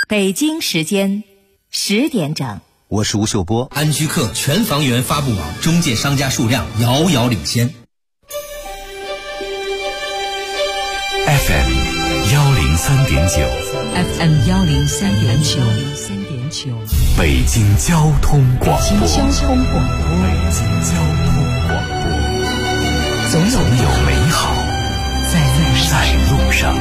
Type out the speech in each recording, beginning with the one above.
北京时间10点整， 我是吴秀波。 安居客全房源发布网中介商家数量遥遥领先。 FM 103.9 FM 103.9， 北京交通广播。 北京交通广播，总有美好在路上。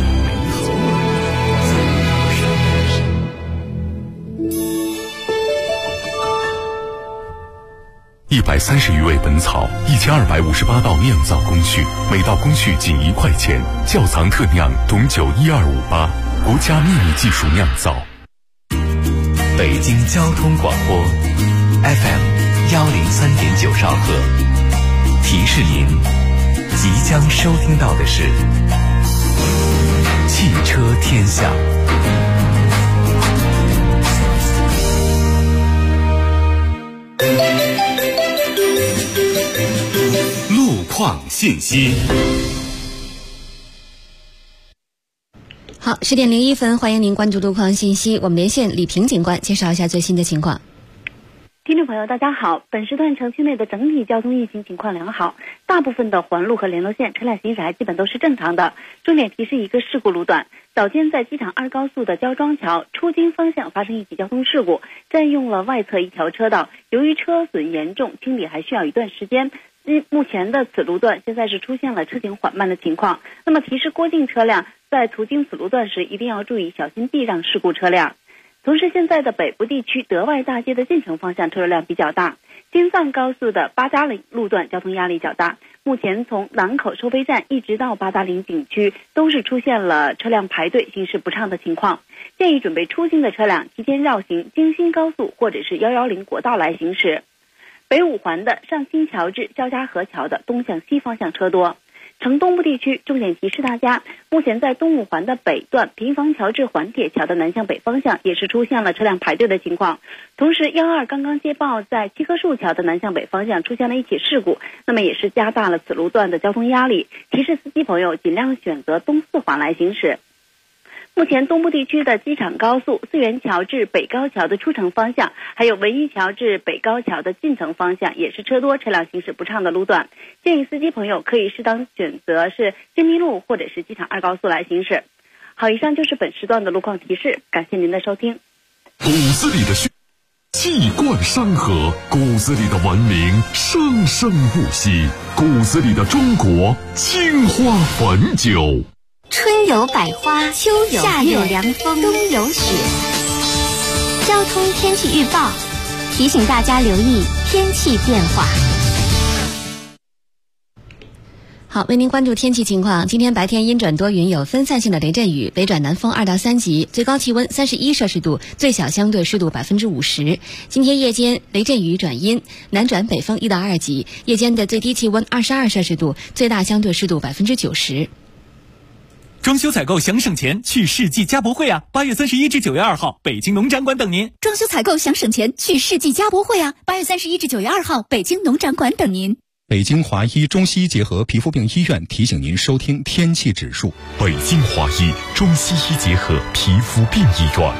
130余味本草，1258道酿造工序，每道工序仅1块钱。窖藏特酿董酒12588，国家秘密技术酿造。 北京交通广播 FM 103.9兆赫，提示您即将收听到的是汽车天下。 路况信息。 好，10点01分，欢迎您关注路况信息。我们连线李平警官，介绍一下最新的情况。 听众朋友大家好，本时段城区内的整体交通运行情况良好，大部分的环路和联络线车辆行驶还基本都是正常的。重点提示一个事故路段，早间在机场2高速的焦庄桥出京方向发生一起交通事故，占用了外侧一条车道，由于车损严重，清理还需要一段时间。目前的此路段现在是出现了车行缓慢的情况，那么提示过境车辆在途经此路段时一定要注意小心避让事故车辆。同时现在的北部地区德外大街的进城方向车流量比较大，京藏高速的八达岭路段交通压力较大，目前从南口收费站一直到八达岭景区都是出现了车辆排队行驶不畅的情况，建议准备出京的车辆提前绕行京新高速或者是110国道来行驶。北五环的上新桥至交叉河桥的东向西方向车多。城东部地区重点提示大家，目前在东五环的北段平房桥至环铁桥的南向北方向也是出现了车辆排队的情况。同时12刚刚接报在七棵树桥的南向北方向出现了一起事故，那么也是加大了此路段的交通压力，提示司机朋友尽量选择东四环来行驶。目前东部地区的机场高速四元桥至北高桥的出城方向，还有文艺桥至北高桥的进城方向也是车多车辆行驶不畅的路段，建议司机朋友可以适当选择是金密路或者是机场2高速来行驶。好，以上就是本时段的路况提示，感谢您的收听。 骨子里的气贯山河，骨子里的文明生生不息，骨子里的中国青花汾酒。 春有百花，秋有夏有凉风，冬有雪。交通天气预报提醒大家留意天气变化。 好，为您关注天气情况。今天白天阴转多云，有分散性的雷阵雨，北转南风2到3级，最高气温31摄氏度，最小相对湿度50%。今天夜间雷阵雨转阴，南转北风1到2级，夜间的最低气温22摄氏度，最大相对湿度90%。 装修采购想省钱，去世纪家博会啊！8月31至9月2号，北京农展馆等您。 装修采购想省钱，去世纪家博会啊！8月31至9月2号，北京农展馆等您。 北京华医中西医结合皮肤病医院提醒您收听天气指数。 北京华医中西医结合皮肤病医院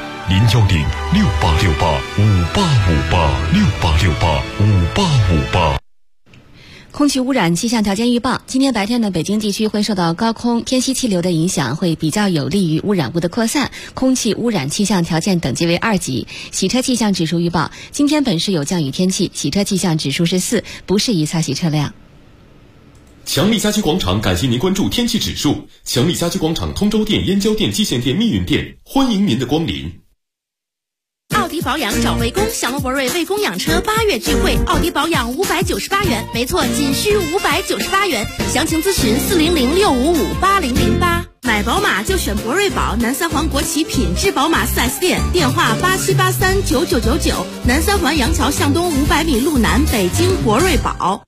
，0106868585858，68685858。 空气污染气象条件预报，今天白天呢，北京地区会受到高空偏西气流的影响，会比较有利于污染物的扩散，空气污染气象条件等级为2级。洗车气象指数预报，今天本市有降雨天气，洗车气象指数是4，不适宜擦洗车辆。 强力家居广场感谢您关注天气指数。强力家居广场通州店、燕郊店、蓟县店、密云店，欢迎您的光临。 奥迪保养找魏工，小罗博瑞魏工养车8月聚会，奥迪保养598元，没错，仅需598元。详情咨询40065558008。买宝马就选博瑞宝，南三环国企品质宝马4S店，电话87839999，南三环杨桥向东500米路南，北京博瑞宝。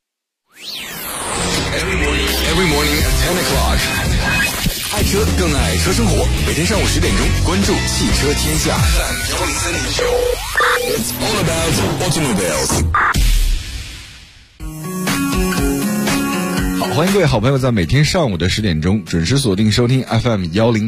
Every morning at 10 o'clock. 爱车更爱车生活，每天上午10点钟，关注汽车天下。It's all about automobiles. 好， 欢迎各位好朋友在每天上午的10点钟准时锁定收听 FM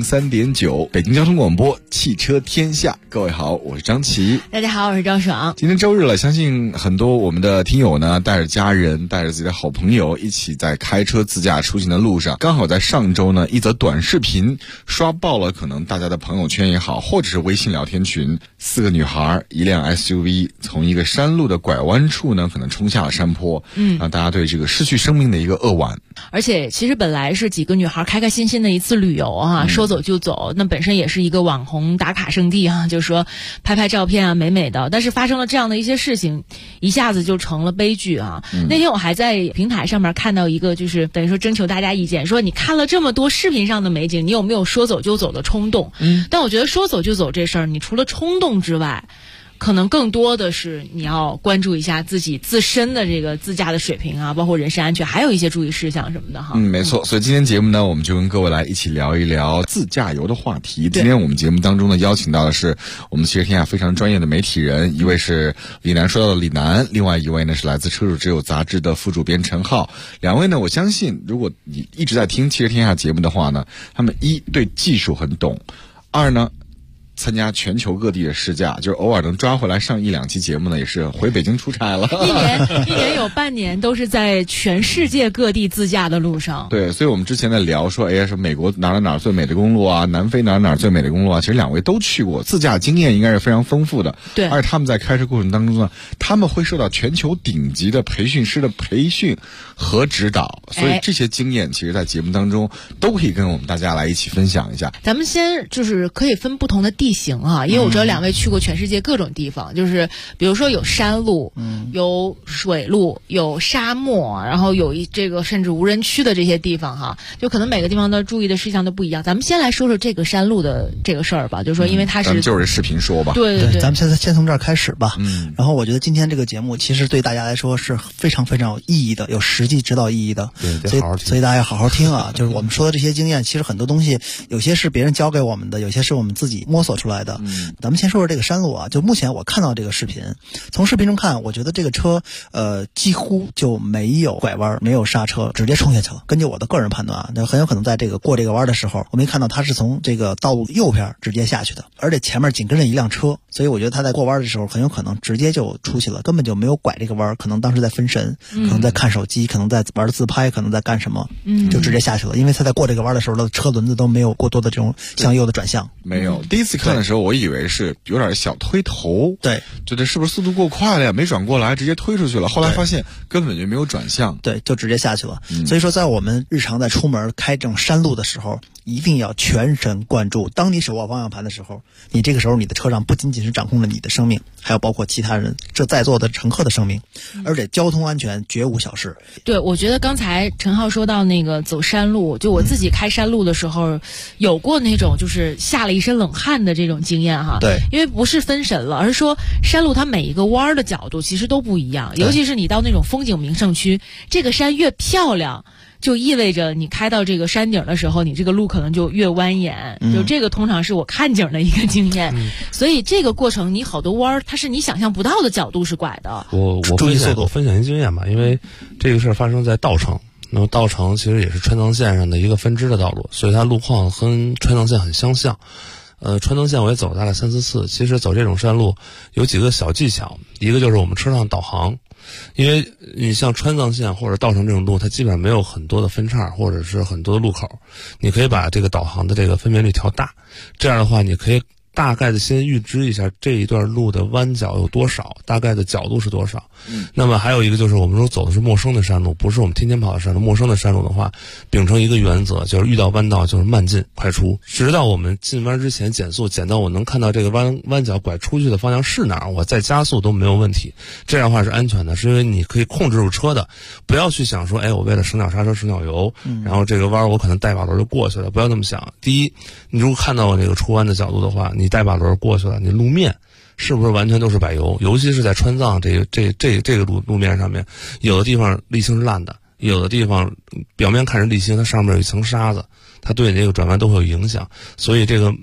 103.9北京交通广播汽车天下。各位好，我是张琪。 大家好，我是张爽。 今天周日了，相信很多我们的听友呢，带着家人，带着自己的好朋友一起在开车自驾出行的路上。刚好在上周呢，一则短视频刷爆了可能大家的朋友圈也好，或者是微信聊天群，4个女孩一辆 SUV 从一个山路的拐弯处呢，可能冲下了山坡，让大家对这个失去生命的一个扼腕。 而且其实本来是几个女孩开开心心的一次旅游啊，说走就走，那本身也是一个网红打卡圣地啊，就是说拍拍照片啊，美美的。但是发生了这样的一些事情，一下子就成了悲剧啊。那天我还在平台上面看到一个，就是等于说征求大家意见，说你看了这么多视频上的美景，你有没有说走就走的冲动？但我觉得说走就走这事儿，你除了冲动之外，可能更多的是你要关注一下自己自身的这个自驾的水平啊，包括人身安全，还有一些注意事项什么的哈。 没错。所以今天节目呢，我们就跟各位来一起聊一聊自驾游的话题。今天我们节目当中呢，邀请到的是我们汽车天下非常专业的媒体人，一位是李楠说到的李楠，另外一位呢是来自车主之友杂志的副主编陈浩。两位呢，我相信如果你一直在听汽车天下节目的话呢，他们一对技术很懂，二呢参加全球各地的试驾，就是偶尔能抓回来上1-2期节目呢，也是回北京出差了。 一年有半年都是在全世界各地自驾的路上。 对，所以我们之前在聊说，是美国哪最美的公路啊，南非哪最美的公路啊，其实两位都去过，自驾经验应该是非常丰富的。 对， 而且他们在开车过程当中呢，他们会受到全球顶级的培训师的培训和指导，所以这些经验其实在节目当中都可以跟我们大家来一起分享一下。 咱们先就是可以分不同的地形啊，因为我知道两位去过全世界各种地方，就是比如说有山路，有水路，有沙漠，然后有这个甚至无人区的这些地方哈，就可能每个地方的注意的事项都不一样。咱们先来说说这个山路的这个事儿吧，就是说因为它是， 咱们就是视频说吧。 对， 咱们先从这儿开始吧。然后我觉得今天这个节目其实对大家来说是非常非常有意义的，有实际指导意义的。 对， 所以大家要好好听啊。就是我们说的这些经验，其实很多东西有些是别人教给我们的，有些是我们自己摸索出来的。咱们先说说这个山路啊，就目前我看到这个视频，从视频中看，我觉得这个车几乎就没有拐弯，没有刹车，直接冲下去了。根据我的个人判断啊，那很有可能在这个过这个弯的时候，我没看到他是从这个道路右边直接下去的，而且前面紧跟着一辆车，所以我觉得他在过弯的时候很有可能直接就出去了，根本就没有拐这个弯，可能当时在分神，可能在看手机，可能在玩自拍，可能在干什么，就直接下去了。因为他在过这个弯的时候，他的车轮子都没有过多的这种向右的转向。 没有，第一次看的时候我以为是有点小推头， 对， 觉得是不是速度过快了呀，没转过来直接推出去了，后来发现根本就没有转向， 对，就直接下去了。所以说在我们日常在出门开这种山路的时候，一定要全神贯注。当你手握方向盘的时候，你这个时候你的车上不仅仅是掌控了你的生命，还有包括其他人这在座的乘客的生命，而且交通安全绝无小事。 对，我觉得刚才陈浩说到那个走山路，就我自己开山路的时候有过那种就是下了一身冷汗的这种经验哈。 对， 因为不是分神了，而是说山路它每一个弯的角度其实都不一样，尤其是你到那种风景名胜区，这个山越漂亮，就意味着你开到这个山顶的时候，你这个路可能就越蜿蜒，就这个通常是我看景的一个经验。所以这个过程你好多弯它是你想象不到的角度是拐的。 我分享一经验吧，因为这个事儿发生在稻城，那么稻城其实也是川藏线上的一个分支的道路，所以它路况跟川藏线很相像。川藏线我也走了大概3-4次，其实走这种山路有几个小技巧，一个就是我们车上导航，因为你像川藏线或者稻城这种路，它基本上没有很多的分叉或者是很多的路口，你可以把这个导航的这个分辨率调大，这样的话你可以大概的先预知一下这一段路的弯角有多少，大概的角度是多少。那么还有一个就是我们说走的是陌生的山路，不是我们天天跑的山路，陌生的山路的话，秉承一个原则，就是遇到弯道就是慢进快出，直到我们进弯之前减速，减到我能看到这个弯角拐出去的方向是哪儿，我再加速都没有问题。这样的话是安全的，是因为你可以控制住车的，不要去想说我为了省点刹车省点油，然后这个弯我可能带把轮就过去了，不要那么想。第一，你如果看到这个出弯的角度的话，你带把轮过去了，你路面是不是完全都是柏油？尤其是在川藏这个路面上面，有的地方沥青是烂的，有的地方表面看着沥青，它上面有一层沙子，它对你这个转弯都会有影响。所以这个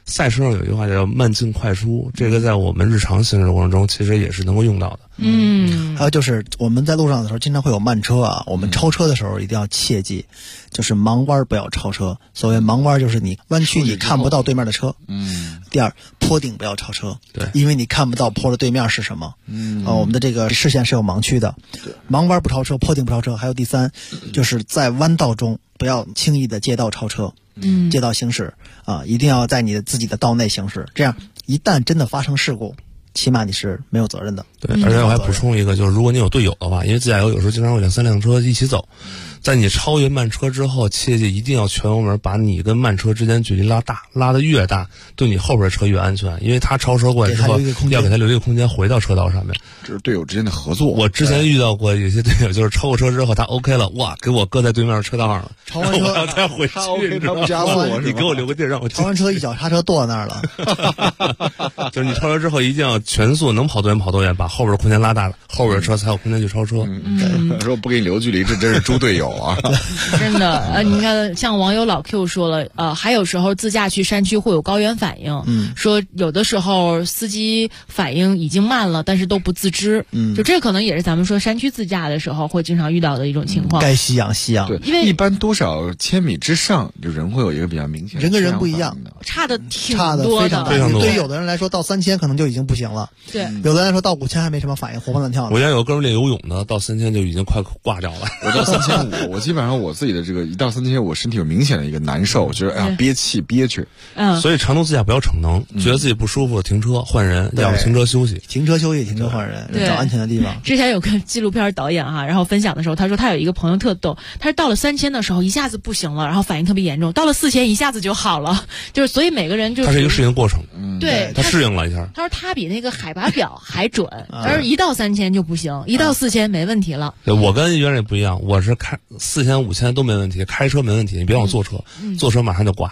赛车上有一句话叫慢进快出，这个在我们日常行驶过程中其实也是能够用到的。 还有就是我们在路上的时候经常会有慢车啊，我们超车的时候一定要切记，就是盲弯不要超车。所谓盲弯就是你弯曲你看不到对面的车。第二，坡顶不要超车， 对， 因为你看不到坡的对面是什么。我们的这个视线是有盲区的，盲弯不超车，坡顶不超车。还有第三，就是在弯道中不要轻易的借道超车。借道行驶啊，一定要在你自己的道内行驶，这样一旦真的发生事故，起码你是没有责任的。 对，而且我还补充一个，就是如果你有队友的话，因为自驾游有时候经常有2、3辆车一起走，在你超越慢车之后，切记一定要全油门，把你跟慢车之间距离拉大，拉得越大，对你后边车越安全，因为他超车过来之后，要给他留一个空间回到车道上面。 这是队友之间的合作。 我之前遇到过有些队友，就是超过车之后他 OK 了，哇，给我搁在对面车道上了， 超完车我要再回去， 他不加速， 你给我留个地儿让我超完车一脚刹车跺那儿了。 就是你超车之后一定要全速，能跑多远跑多远，把后边空间拉大了，后边车才有空间去超车。 说不给你留距离，这真是猪队友啊！ 真的，你看，像网友老 Q 说了，还有时候自驾去山区会有高原反应，说有的时候司机反应已经慢了，但是都不自知，就这可能也是咱们说山区自驾的时候会经常遇到的一种情况。 该吸氧吸氧， 对， 因为一般多少千米之上，就人会有一个比较明显的， 人跟人不一样， 差的挺差的多非常多。对于有的人来说，到3000可能就已经不行了， 对， 有的人来说到5000还没什么反应，活蹦乱跳的。 我家有个哥们练游泳的，到3000就已经快挂掉了。 我到3500，我基本上我自己的这个一到3000，我身体有明显的一个难受，觉得哎呀憋气憋屈。 所以长途自驾不要逞能，觉得自己不舒服停车换人，要不停车休息， 停车休息，停车换人，找安全的地方。 之前有个纪录片导演然后分享的时候，他说他有一个朋友特逗，他是到了3000的时候一下子不行了，然后反应特别严重，到了4000一下子就好了，就是所以每个人就是。 它是一个适应过程， 对， 他适应了一下。 他说他比那个海拔表还准，而一到3000就不行，一到4000没问题了。 对，我跟原来也不一样，我是开4000、5000都没问题，开车没问题，你别让我坐车，坐车马上就挂。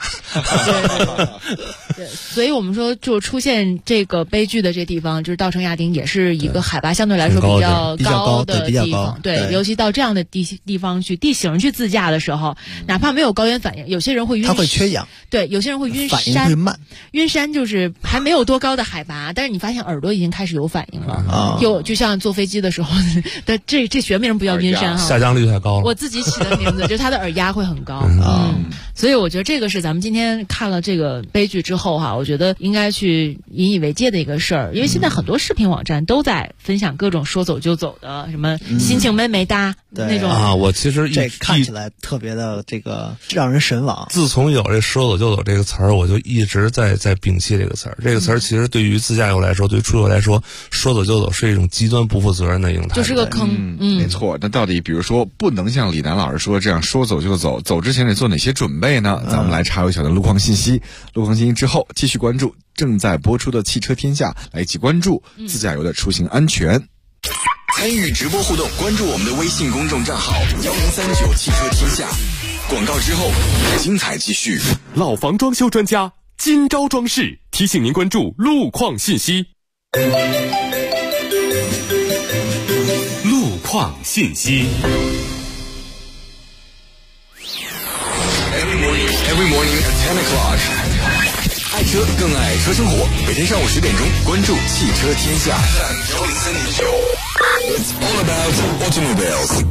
对，所以我们说就出现这个悲剧的这地方，就是稻城亚丁也是一个海拔相对来说比较高的地方，对，尤其到这样的地方去地形去自驾的时候，哪怕没有高原反应，有些人会晕， 他会缺氧， 对，有些人会晕山， 反应会慢。 晕山就是还没有多高的海拔，但是你发现耳朵已经开始有反应了，就像坐飞机的时候的这学名不叫晕山下降率太高了， 我自己起的名字，就他的耳压会很高。所以我觉得这个是咱们今天看了这个悲剧之后我觉得应该去引以为戒的一个事儿，因为现在很多视频网站都在分享各种说走就走的，什么心情美美哒那种我其实这看起来特别的这个让人神往。 自从有这说走就走这个词儿，我就一直在摒弃这个词儿。这个词儿其实对于自驾游来说，对于出游来说，说走就走是一种极端不负责任的一种态度， 就是个坑。 没错。那到底比如说不能像李楠老师说这样说走就走，走之前得做哪些准备呢？咱们来查一小段路况信息。路况信息之后，继续关注正在播出的汽车天下，来一起关注自驾游的出行安全。 参与直播互动，关注我们的微信公众账号1039汽车天下。广告之后，精彩继续。 老房装修专家今朝装饰提醒您关注路况信息。 路况信息。Every morning at 10 o'clock。爱车更爱车生活，每天上午10点钟，关注汽车天下。It's all about automobiles。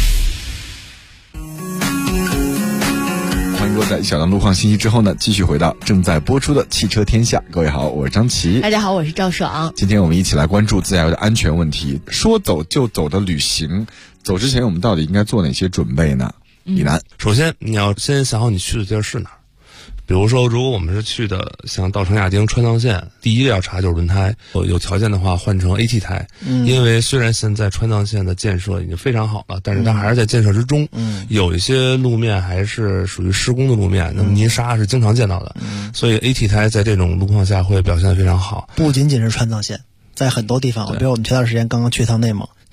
欢迎各位在小段路况信息之后呢，继续回到正在播出的汽车天下。各位好，我是张琪。 大家好，我是赵爽。 今天我们一起来关注自驾游的安全问题。说走就走的旅行，走之前我们到底应该做哪些准备呢？李楠， 首先你要先想好你去的地儿是哪儿。比如说，如果我们是去的像稻城亚丁川藏线，第一个要查就是轮胎，有条件的话换成 AT 胎，因为虽然现在川藏线的建设已经非常好了，但是它还是在建设之中，有一些路面还是属于施工的路面，那么泥沙是经常见到的，所以 AT 胎在这种路况下会表现得非常好。 不仅仅是川藏线，在很多地方，比如我们前段时间刚刚去趟内蒙，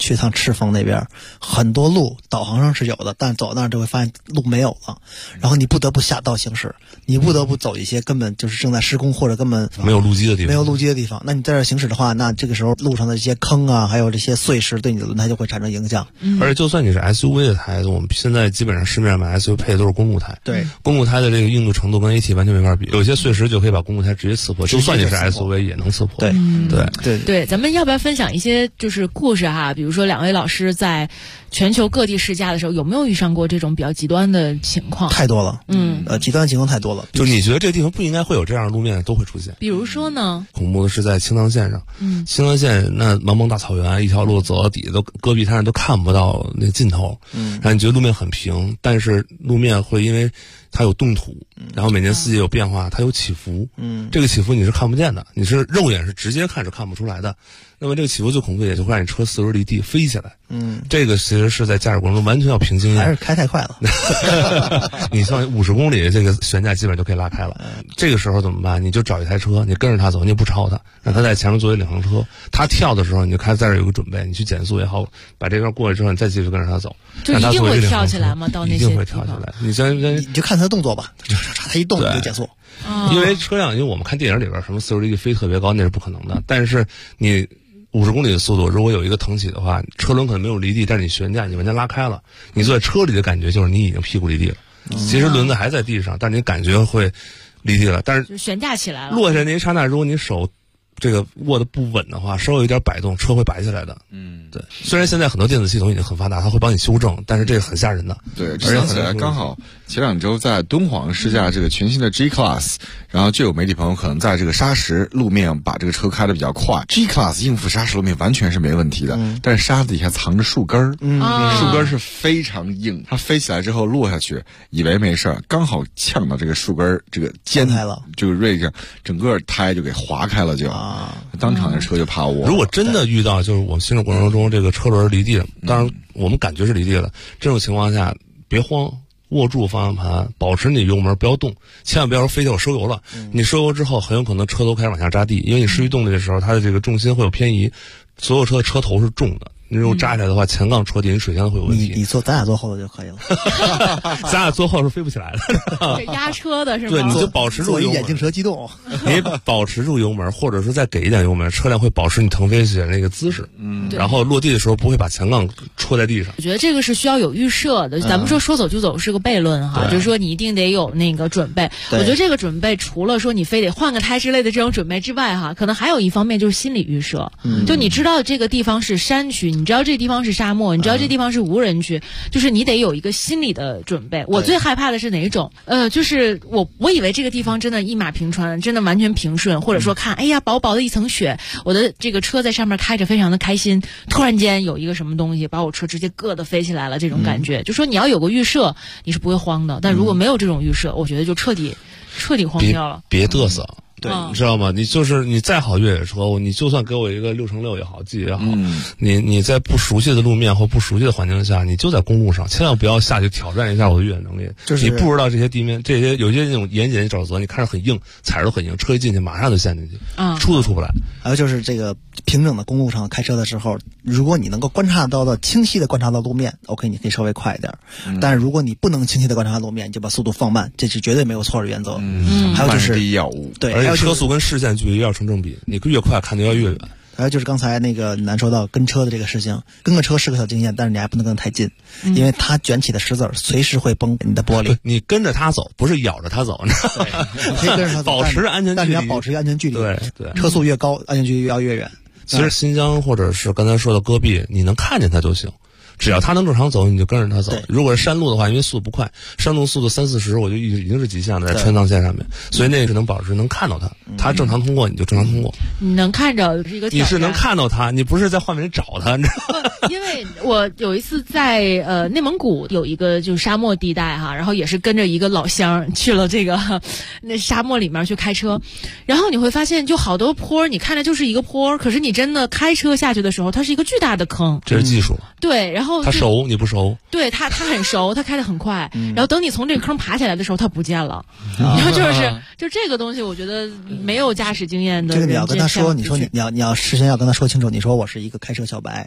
去趟赤峰那边，很多路导航上是有的，但走到那儿就会发现路没有了，然后你不得不下道行驶，你不得不走一些根本就是正在施工或者根本没有路基的地方。那你在这儿行驶的话，那这个时候路上的这些坑啊，还有这些碎石，对你的轮胎就会产生影响。 而且就算你是 SUV 的胎，我们现在基本上市面上买 SUV 配的都是公路胎。 对， 公路胎的这个硬度程度跟 AT 完全没法比，有些碎石就可以把公路胎直接刺破，就算你是 SUV 也能刺破。 对， 咱们要不要分享一些就是故事哈？比如说两位老师在全球各地试驾的时候，有没有遇上过这种比较极端的情况？ 太多了，极端情况太多了。 就你觉得这个地方不应该会有这样的路面，都会出现。 比如说呢？ 恐怖的是在青藏线上，青藏线那茫茫大草原，一条路走到底都戈壁滩上都看不到那尽头，然后你觉得路面很平，但是路面会因为它有冻土，然后每年四季有变化，它有起伏，这个起伏你是看不见的，你是肉眼是直接看是看不出来的。那么这个起伏最恐怖也就会让你车40离地飞起来，这个其实是在驾驶过程中完全要凭经验， 还是开太快了。 你像50公里，这个悬架基本就可以拉开了。这个时候怎么办？你就找一台车，你跟着他走，你也不超他，让他在前面作为领航车。他跳的时候，你就开始在这有个准备，你去减速也好，把这边过去之后，你再继续跟着他走。 就一定会跳起来吗？到那些一定会跳起来。你就看他的动作吧，他一动你就减速。 因为车辆，因为我们看电影里边什么40离地飞特别高，那是不可能的。但是你50公里的速度，如果有一个腾起的话，车轮可能没有离地，但是你悬架你完全拉开了，你坐在车里的感觉就是你已经屁股离地了。其实轮子还在地上，但是你感觉会离地了，但是就悬架起来了。 落下那一刹那，如果你手这个握得不稳的话，稍微有点摆动，车会摆起来的。对。虽然现在很多电子系统已经很发达，它会帮你修正，但是这个很吓人的。 对，而且刚好前2周在敦煌试驾这个全新的 G Class， 然后就有媒体朋友可能在这个砂石路面把这个车开得比较快。G Class 应付砂石路面完全是没问题的，但是沙子底下藏着树根儿，树根儿是非常硬，它飞起来之后落下去，以为没事儿，刚好呛到这个树根儿这个尖开了， 这个锐上，整个胎就给划开了就。当场的车就趴窝。 如果真的遇到就是我们行驶过程中这个车轮离地了，当然我们感觉是离地了，这种情况下别慌，握住方向盘，保持你油门不要动，千万不要说飞掉我收油了。你收油之后很有可能车头开始往下扎地，因为你失去动力的时候，它的这个重心会有偏移，所有车的车头是重的。你如果扎起来的话，前杠戳地，你水箱会有问题。 咱俩坐后头就可以了。 咱俩坐后是飞不起来的。 这压车的是吗？ 对，你就保持住油门， 眼镜蛇激动。 你保持住油门，或者说再给一点油门，车辆会保持你腾飞起来那个姿势。然后落地的时候不会把前杠戳在地上。 我觉得这个是需要有预设的。咱们说走就走是个悖论哈，就是说你一定得有那个准备。我觉得这个准备除了说你非得换个胎之类的这种准备之外哈，可能还有一方面就是心理预设。就你知道这个地方是山区，你知道这地方是沙漠，你知道这地方是无人区，就是你得有一个心理的准备。我最害怕的是哪种？就是我以为这个地方真的一马平川，真的完全平顺，或者说看，哎呀，薄薄的一层雪，我的这个车在上面开着非常的开心，突然间有一个什么东西把我车直接硌得飞起来了，这种感觉。就说你要有个预设，你是不会慌的，但如果没有这种预设，我觉得就彻底慌掉了。 别嘚瑟。对，你知道吗？你就是你再好越野车，你就算给我一个6×6也好，G 也好，你在不熟悉的路面或不熟悉的环境下，你就在公路上，千万不要下去挑战一下我的越野能力。 就是你不知道这些地面，这些有些那种严谨沼泽，你看着很硬，踩着都很硬，车一进去马上就陷进去，出都出不来。 还有就是这个平整的公路上开车的时候，如果你能够清晰的观察到路面 ，OK， 你可以稍微快一点。但是如果你不能清晰的观察路面，你就把速度放慢，这是绝对没有错的原则。还有就是第一要务， 对， 而且车速跟视线距离要成正比，你越快看得要越远。 还有就是刚才那个南说到跟车的这个事情，跟个车是个小经验，但是你还不能跟太近，因为它卷起的石子随时会崩你的玻璃。 你跟着它走，不是咬着它走， 你可以跟着它走， 保持安全距离， 但你要保持安全距离。 对， 车速越高，安全距离要越远。 其实新疆或者是刚才说的戈壁，你能看见它就行。只要他能正常走，你就跟着他走。如果是山路的话，因为速度不快，山路速度30-40，我就已经是极限了，在川藏线上面，所以那个是能保持能看到他，他正常通过你就正常通过。 你能看着是一个挑战， 你是能看到他，你不是在画面里找他，你知道吗？ 因为我有一次在内蒙古有一个就是沙漠地带哈，然后也是跟着一个老乡去了这个那沙漠里面去开车，然后你会发现就好多坡，你看着就是一个坡，可是你真的开车下去的时候，它是一个巨大的坑。 这是技术。 对，然后他熟你不熟？ 对他很熟，他开得很快，然后等你从这个坑爬起来的时候，他不见了。然后就这个东西，我觉得没有驾驶经验的这个你要跟他说，你要事先要跟他说清楚，你说我是一个开车小白，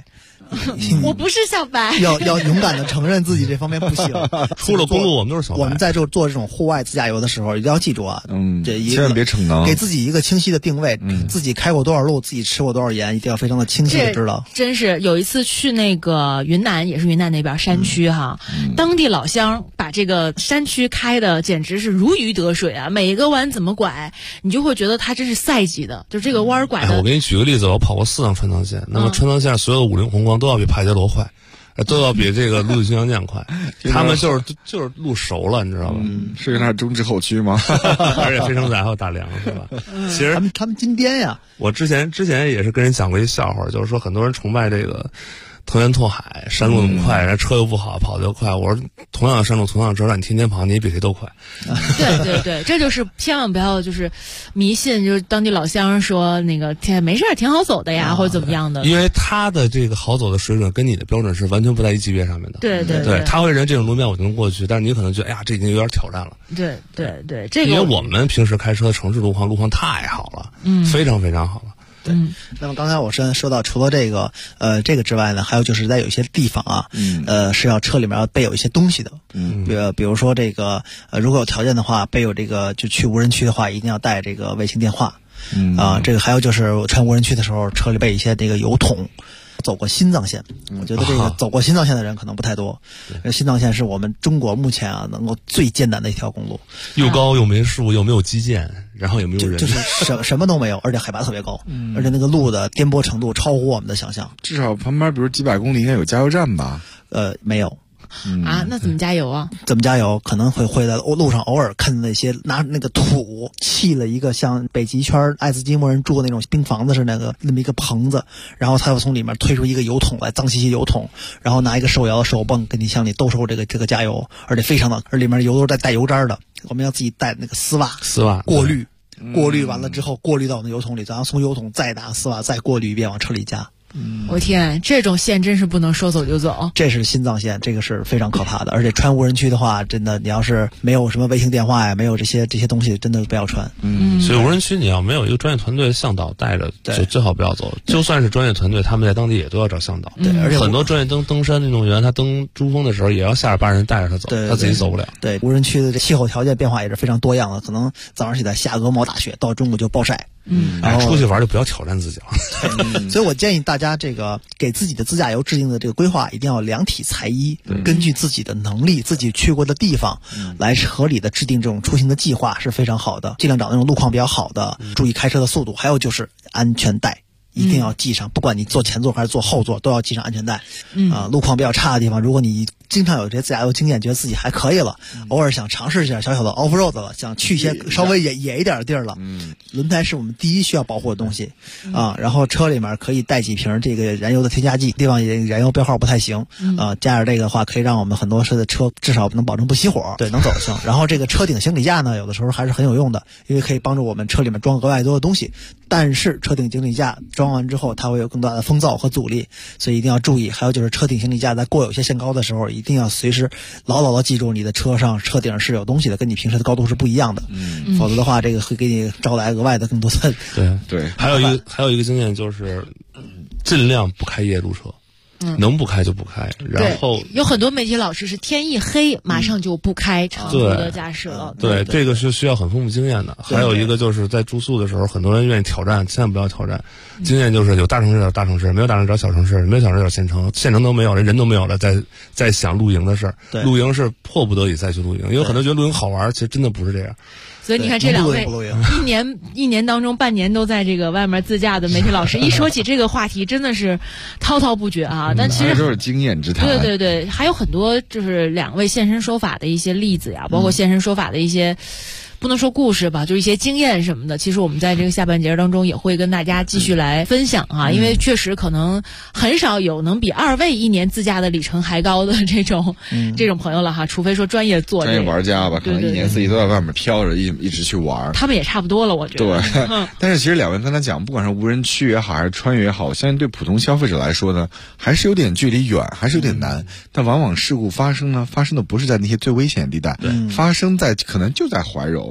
我不是小白， 要勇敢的承认自己这方面不行。 出了公路我们都是小白。 我们在做这种户外自驾游的时候，一定要记住啊，这一个千万别逞能， 给自己一个清晰的定位，自己开过多少路，自己吃过多少盐，一定要非常的清晰的知道。 真是有一次去那个云南，也是云南那边山区哈，当地老乡把这个山区开的简直是如鱼得水啊，每一个弯怎么拐，你就会觉得它真是赛级的，就这个弯拐的。 我给你举个例子，我跑过4趟川藏线，那么川藏线所有5菱宏光都要比帕杰罗快。都要比这个陆地巡洋舰快，他们就是路熟了，你知道吧？ 是因为它是中置后驱吗？ 而且飞升载还有大梁，是吧？其实他们金颠呀。 我之前也是跟人讲过一笑话，就是说很多人崇拜这个藤原拓海，山路那么快，人家车又不好，跑得又快。我说同样的山路，同样的车让你天天跑，你比谁都快。 对，这就是千万不要就是迷信，就是当地老乡说那个没事挺好走的呀，或者怎么样的。 因为他的这个好走的水准跟你的标准是完全不在一级别上面的。 对， 他会认为这种路面我就能过去，但是你可能觉得哎呀，这已经有点挑战了。 对，这个因为我们平时开车的城市路况太好了，非常非常好了。 对，那么刚才我说到，除了这个之外呢，还有就是在有一些地方啊，是要车里面要备有一些东西的，比如说这个如果有条件的话，备有这个就去无人区的话，一定要带这个卫星电话，这个还有就是穿无人区的时候，车里备一些这个油桶。走过新藏线，我觉得这个走过新藏线的人可能不太多。新藏线是我们中国目前啊能够最艰难的一条公路， 又高又没树，又没有基建，然后也没有人， 就是什么都没有，而且海拔特别高，而且那个路的颠簸程度超乎我们的想象。 至少旁边比如几百公里应该有加油站吧？ 没有。 那怎么加油啊？ 怎么加油？可能会在路上偶尔看见那些拿那个土砌了一个像北极圈爱斯基摩人住的那种冰房子似的那么一个棚子，然后他又从里面推出一个油桶来，脏兮兮油桶，然后拿一个手摇的手泵跟你向你兜售这个加油，而且非常的，而里面油都是带油渣的，我们要自己带那个丝袜过滤，过滤完了之后过滤到我们油桶里，然后从油桶再拿丝袜再过滤一遍往车里加。 我天，这种线真是不能说走就走。 这是新藏线，这个是非常可怕的。而且穿无人区的话，真的你要是没有什么卫星电话呀，没有这些东西，真的不要穿。 所以无人区你要没有一个专业团队向导带着，就最好不要走。就算是专业团队，他们在当地也都要找向导。 对，而且很多专业登山运动员，他登珠峰的时候也要下着8人带着他走，他自己走不了。 对，无人区的气候条件变化也是非常多样的，可能早上起来下鹅毛大雪，到中午就暴晒。 然后出去玩就不要挑战自己了。 所以我建议大家这个给自己的自驾游制定的这个规划一定要量体裁衣，根据自己的能力、自己去过的地方来合理的制定这种出行的计划是非常好的。尽量找那种路况比较好的，注意开车的速度，还有就是安全带。一定要系上，不管你坐前座还是坐后座，都要系上安全带。路况比较差的地方，如果你经常有这些自驾游经验，觉得自己还可以了，偶尔想尝试一下小小的 off road 了，想去一些稍微野一点的地儿了，轮胎是我们第一需要保护的东西然后车里面可以带几瓶这个燃油的添加剂，地方也燃油标号不太行加点这个的话，可以让我们很多的车至少能保证不熄火，对，能走得行。然后这个车顶行李架呢，有的时候还是很有用的，因为可以帮助我们车里面装额外多的东西。但是车顶行李架装完之后，它会有更大的风噪和阻力，所以一定要注意。还有就是车顶行李架在过有些限高的时候，一定要随时牢牢的记住你的车顶是有东西的，跟你平时的高度是不一样的。否则的话，这个会给你招来额外的更多的。 对。还有一个经验就是尽量不开夜路车。能不开就不开，然后有很多媒体老师是天一黑马上就不开长途的驾驶了。 对，这个是需要很丰富经验的。还有一个就是在住宿的时候，很多人愿意挑战，千万不要挑战。经验就是有大城市找大城市，没有大城市找小城市，没有小城市找县城，县城都没有了，人都没有了，在想露营的事儿。露营是迫不得已再去露营，因为很多人觉得露营好玩，其实真的不是这样。 所以你看这两位一年当中半年都在这个外面自驾的媒体老师，一说起这个话题真的是滔滔不绝啊。但其实都是经验之谈。 对，还有很多就是两位现身说法的一些例子呀，包括现身说法的一些。不能说故事吧，就一些经验什么的，其实我们在这个下半节当中也会跟大家继续来分享啊，因为确实可能很少有能比二位一年自驾的里程还高的这种朋友了哈，除非说专业玩家吧，可能一年四季都在外面飘着一直去玩， 他们也差不多了，我觉得。 对，但是其实两位刚才讲，不管是无人区也好，还是穿越也好，相信对普通消费者来说呢，还是有点距离远，还是有点难。但往往事故发生的不是在那些最危险的地带，发生在可能就在怀柔。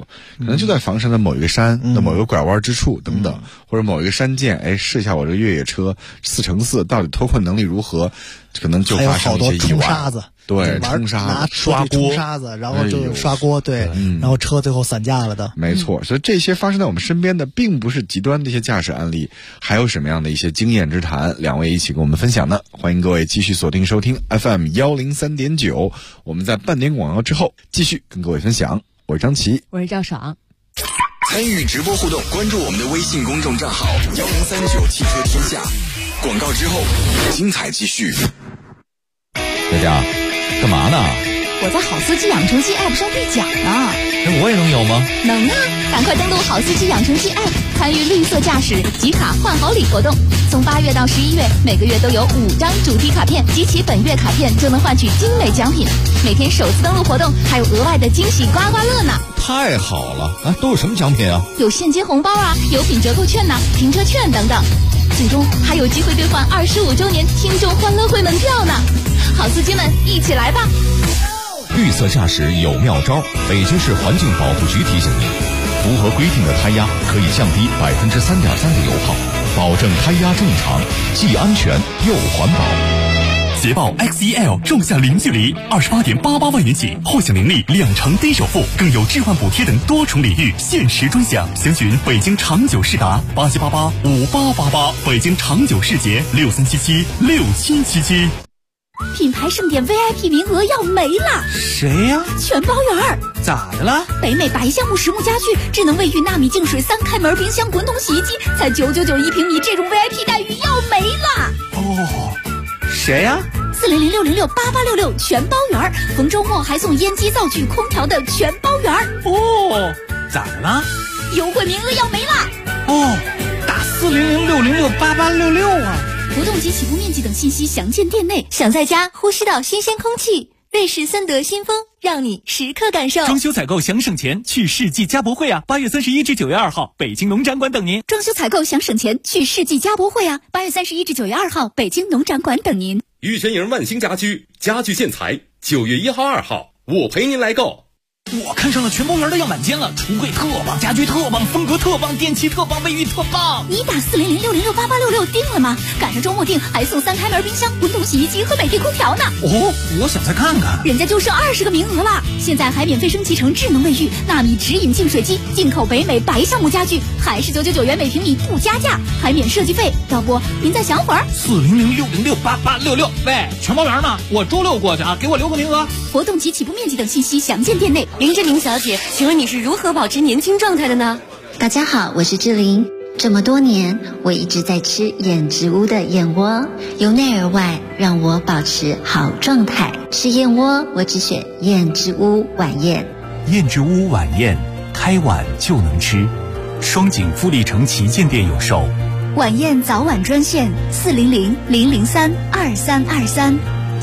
说，可能就在房山的某一个山的某一个拐弯之处等等，或者某一个山涧，试一下我这个越野车4x4到底脱困能力如何，可能就发生一些意外。还有好多冲沙子。 对，冲沙拿刷锅冲沙子，然后就刷锅，对，然后车最后散架了的。 没错，所以这些发生在我们身边的，并不是极端的一些驾驶案例，还有什么样的一些经验之谈，两位一起跟我们分享呢？欢迎各位继续锁定收听 FM 103.9，我们在半点广告之后继续跟各位分享。我是张琪， 我是赵爽。 参与直播互动，关注我们的微信公众账号1039汽车天下。广告之后，精彩继续。 佳佳，干嘛呢？ 我在好司机养成记 App 上兑奖呢。 我也能有吗？ 能啊！赶快登录好司机养成记 App， 参与绿色驾驶集卡换好礼活动。从8月到11月，每个月都有5张主题卡片，集齐本月卡片就能换取精美奖品。每天首次登录活动还有额外的惊喜刮刮乐呢！ 太好了啊！都有什么奖品啊？ 有现金红包啊，有品折扣券呐，停车券等等。最终还有机会兑换25周年听众欢乐会门票呢！好司机们，一起来吧！ 绿色驾驶有妙招，北京市环境保护局提醒您：符合规定的胎压可以降低3.3%的油耗，保证胎压正常，既安全又环保。 捷豹 XEL 仲夏零距离28.88万元起，后享年利2成低首付，更有置换补贴等多重礼遇，限时专享。详询北京长久世达87885888，北京长久世捷63776777。 品牌盛典 VIP 名额要没了！ 谁呀？ 全包圆。 咋的了？ 北美白橡木实木家具、智能卫浴、纳米净水、3开门冰箱、滚筒洗衣机，才999一平米，这种 VIP 待遇要没了！ 哦，谁呀 ？400-606-8866全包圆，逢周末还送烟机、灶具、空调的全包圆。 哦，咋的了？ 优惠名额要没了！ 哦，打400-606-8866啊！ 活动及起步面积等信息详见店内。想在家呼吸到新鲜空气，瑞士森德新风让你时刻感受。 装修采购想省钱，去世纪家博会啊！8月31至9月2号，北京农展馆等您。 装修采购想省钱，去世纪家博会啊！8月31至9月2号，北京农展馆等您。 玉泉营万兴家居家具建材，9月1号、2号，我陪您来购。 我看上了全包圆的样板间了，橱柜特棒，家具特棒，风格特棒，电器特棒，卫浴特棒。 你打400-606-8866定了吗？赶上周末定还送3开门冰箱、滚筒洗衣机和美的空调呢。 哦，我想再看看。 人家就剩20个名额了，现在还免费升级成智能卫浴、纳米直饮净水机，进口北美白橡木家具，还是999元每平米不加价，还免设计费。要不您再想会儿 ？400-606-8866。喂，全包圆呢？我周6过去啊，给我留个名额。 活动及起步面积等信息详见店内。 林志玲小姐，请问你是如何保持年轻状态的呢？ 大家好，我是志玲。这么多年，我一直在吃燕之屋的燕窝，由内而外让我保持好状态。吃燕窝，我只选燕之屋晚宴。 燕之屋晚宴，开晚就能吃。双井富力城旗舰店有售。 晚宴早晚专线400-003-2323。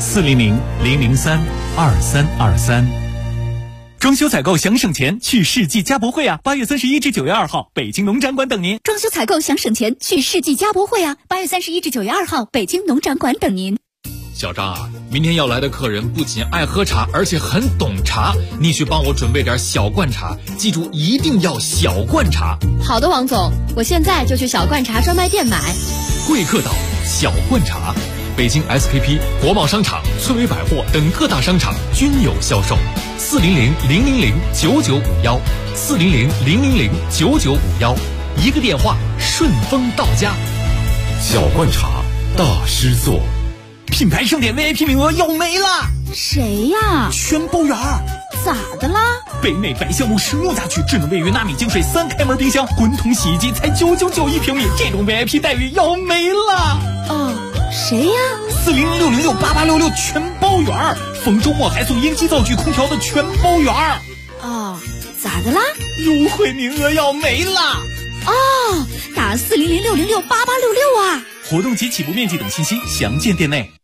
400-003-2323。装修采购想省钱，去世纪家博会啊！8月31至9月2号，北京农展馆等您。 装修采购想省钱，去世纪家博会啊！8月31至9月2号，北京农展馆等您。 小张啊，明天要来的客人不仅爱喝茶，而且很懂茶，你去帮我准备点小罐茶，记住一定要小罐茶。 好的，王总，我现在就去小罐茶专卖店买。 贵客岛小罐茶，北京 SKP、国贸商场、村委百货等各大商场均有销售。400-000-9951 400-000-9951，一个电话，顺丰到家。 小罐茶，大师做。 品牌盛典 VIP 名额要没了！ 谁呀？ 全包圆。 咋的啦？ 北美白橡木实木家具、智能卫浴、纳米净水、3开门冰箱、滚筒洗衣机才999一平米，这种 VIP 待遇要没了！ 哦，谁呀 ？400-606-8866全包圆，逢周末还送烟机、灶具、空调的全包圆。 哦，咋的啦？ 优惠名额要没了！ 哦，打400-606-8866啊！ 活动及起步面积等信息详见店内。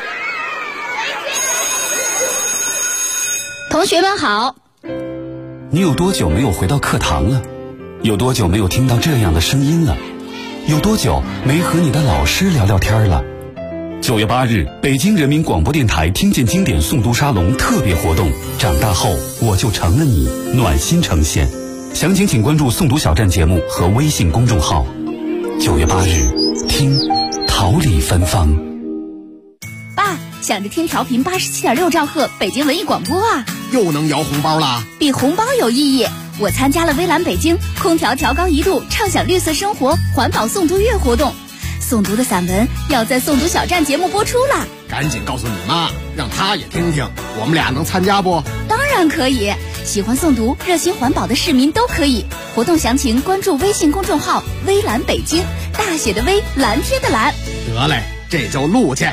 同学们好。 你有多久没有回到课堂了？有多久没有听到这样的声音了？有多久没和你的老师聊聊天了？9月8日，北京人民广播电台听见经典诵读沙龙特别活动，长大后我就成了你，暖心呈现。 详情请关注诵读小站节目和微信公众号。9月8日，听桃李芬芳。 爸，想着听调频87.6兆赫北京文艺广播啊， 又能摇红包啦！ 比红包有意义。我参加了微蓝北京空调调高1度畅享绿色生活环保诵读月活动，诵读的散文要在诵读小站节目播出啦！ 赶紧告诉你妈，让她也听听，我们俩能参加不？ 当然可以，喜欢诵读、热心环保的市民都可以。活动详情关注微信公众号“微蓝北京”，大写的微，蓝天的蓝。 得嘞，这就录去。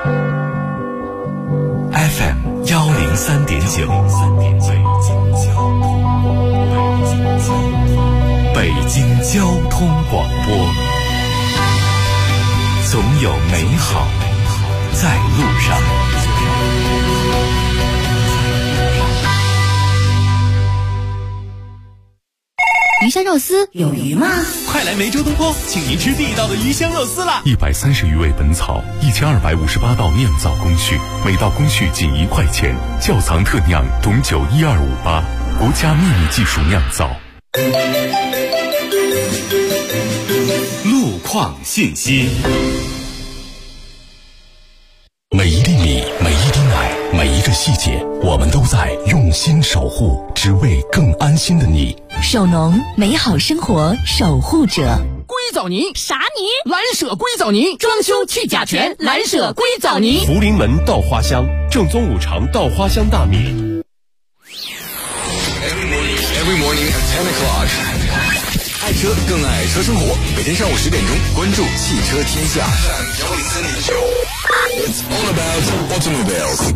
FM 103.9，北京交通广播，总有美好在路上。 鱼香肉丝有鱼吗？ 快来梅州东坡，请您吃地道的鱼香肉丝啦 ！130余味本草，1258道酿造工序，每道工序仅1块钱，窖藏特酿董酒12588，国家秘密技术酿造。 路况信息。 每一粒米，每一滴奶，每一个细节，我们都在用心守护，只为更安心的你。 首农，美好生活守护者。 硅藻泥啥泥？ 蓝舍硅藻泥，装修去甲醛，蓝舍硅藻泥。 福临门稻花香，正宗5常稻花香大米。 Every morning at 10 o'clock， 爱车更爱车生活。每天上午10点钟，关注汽车天下。It's all about automobiles。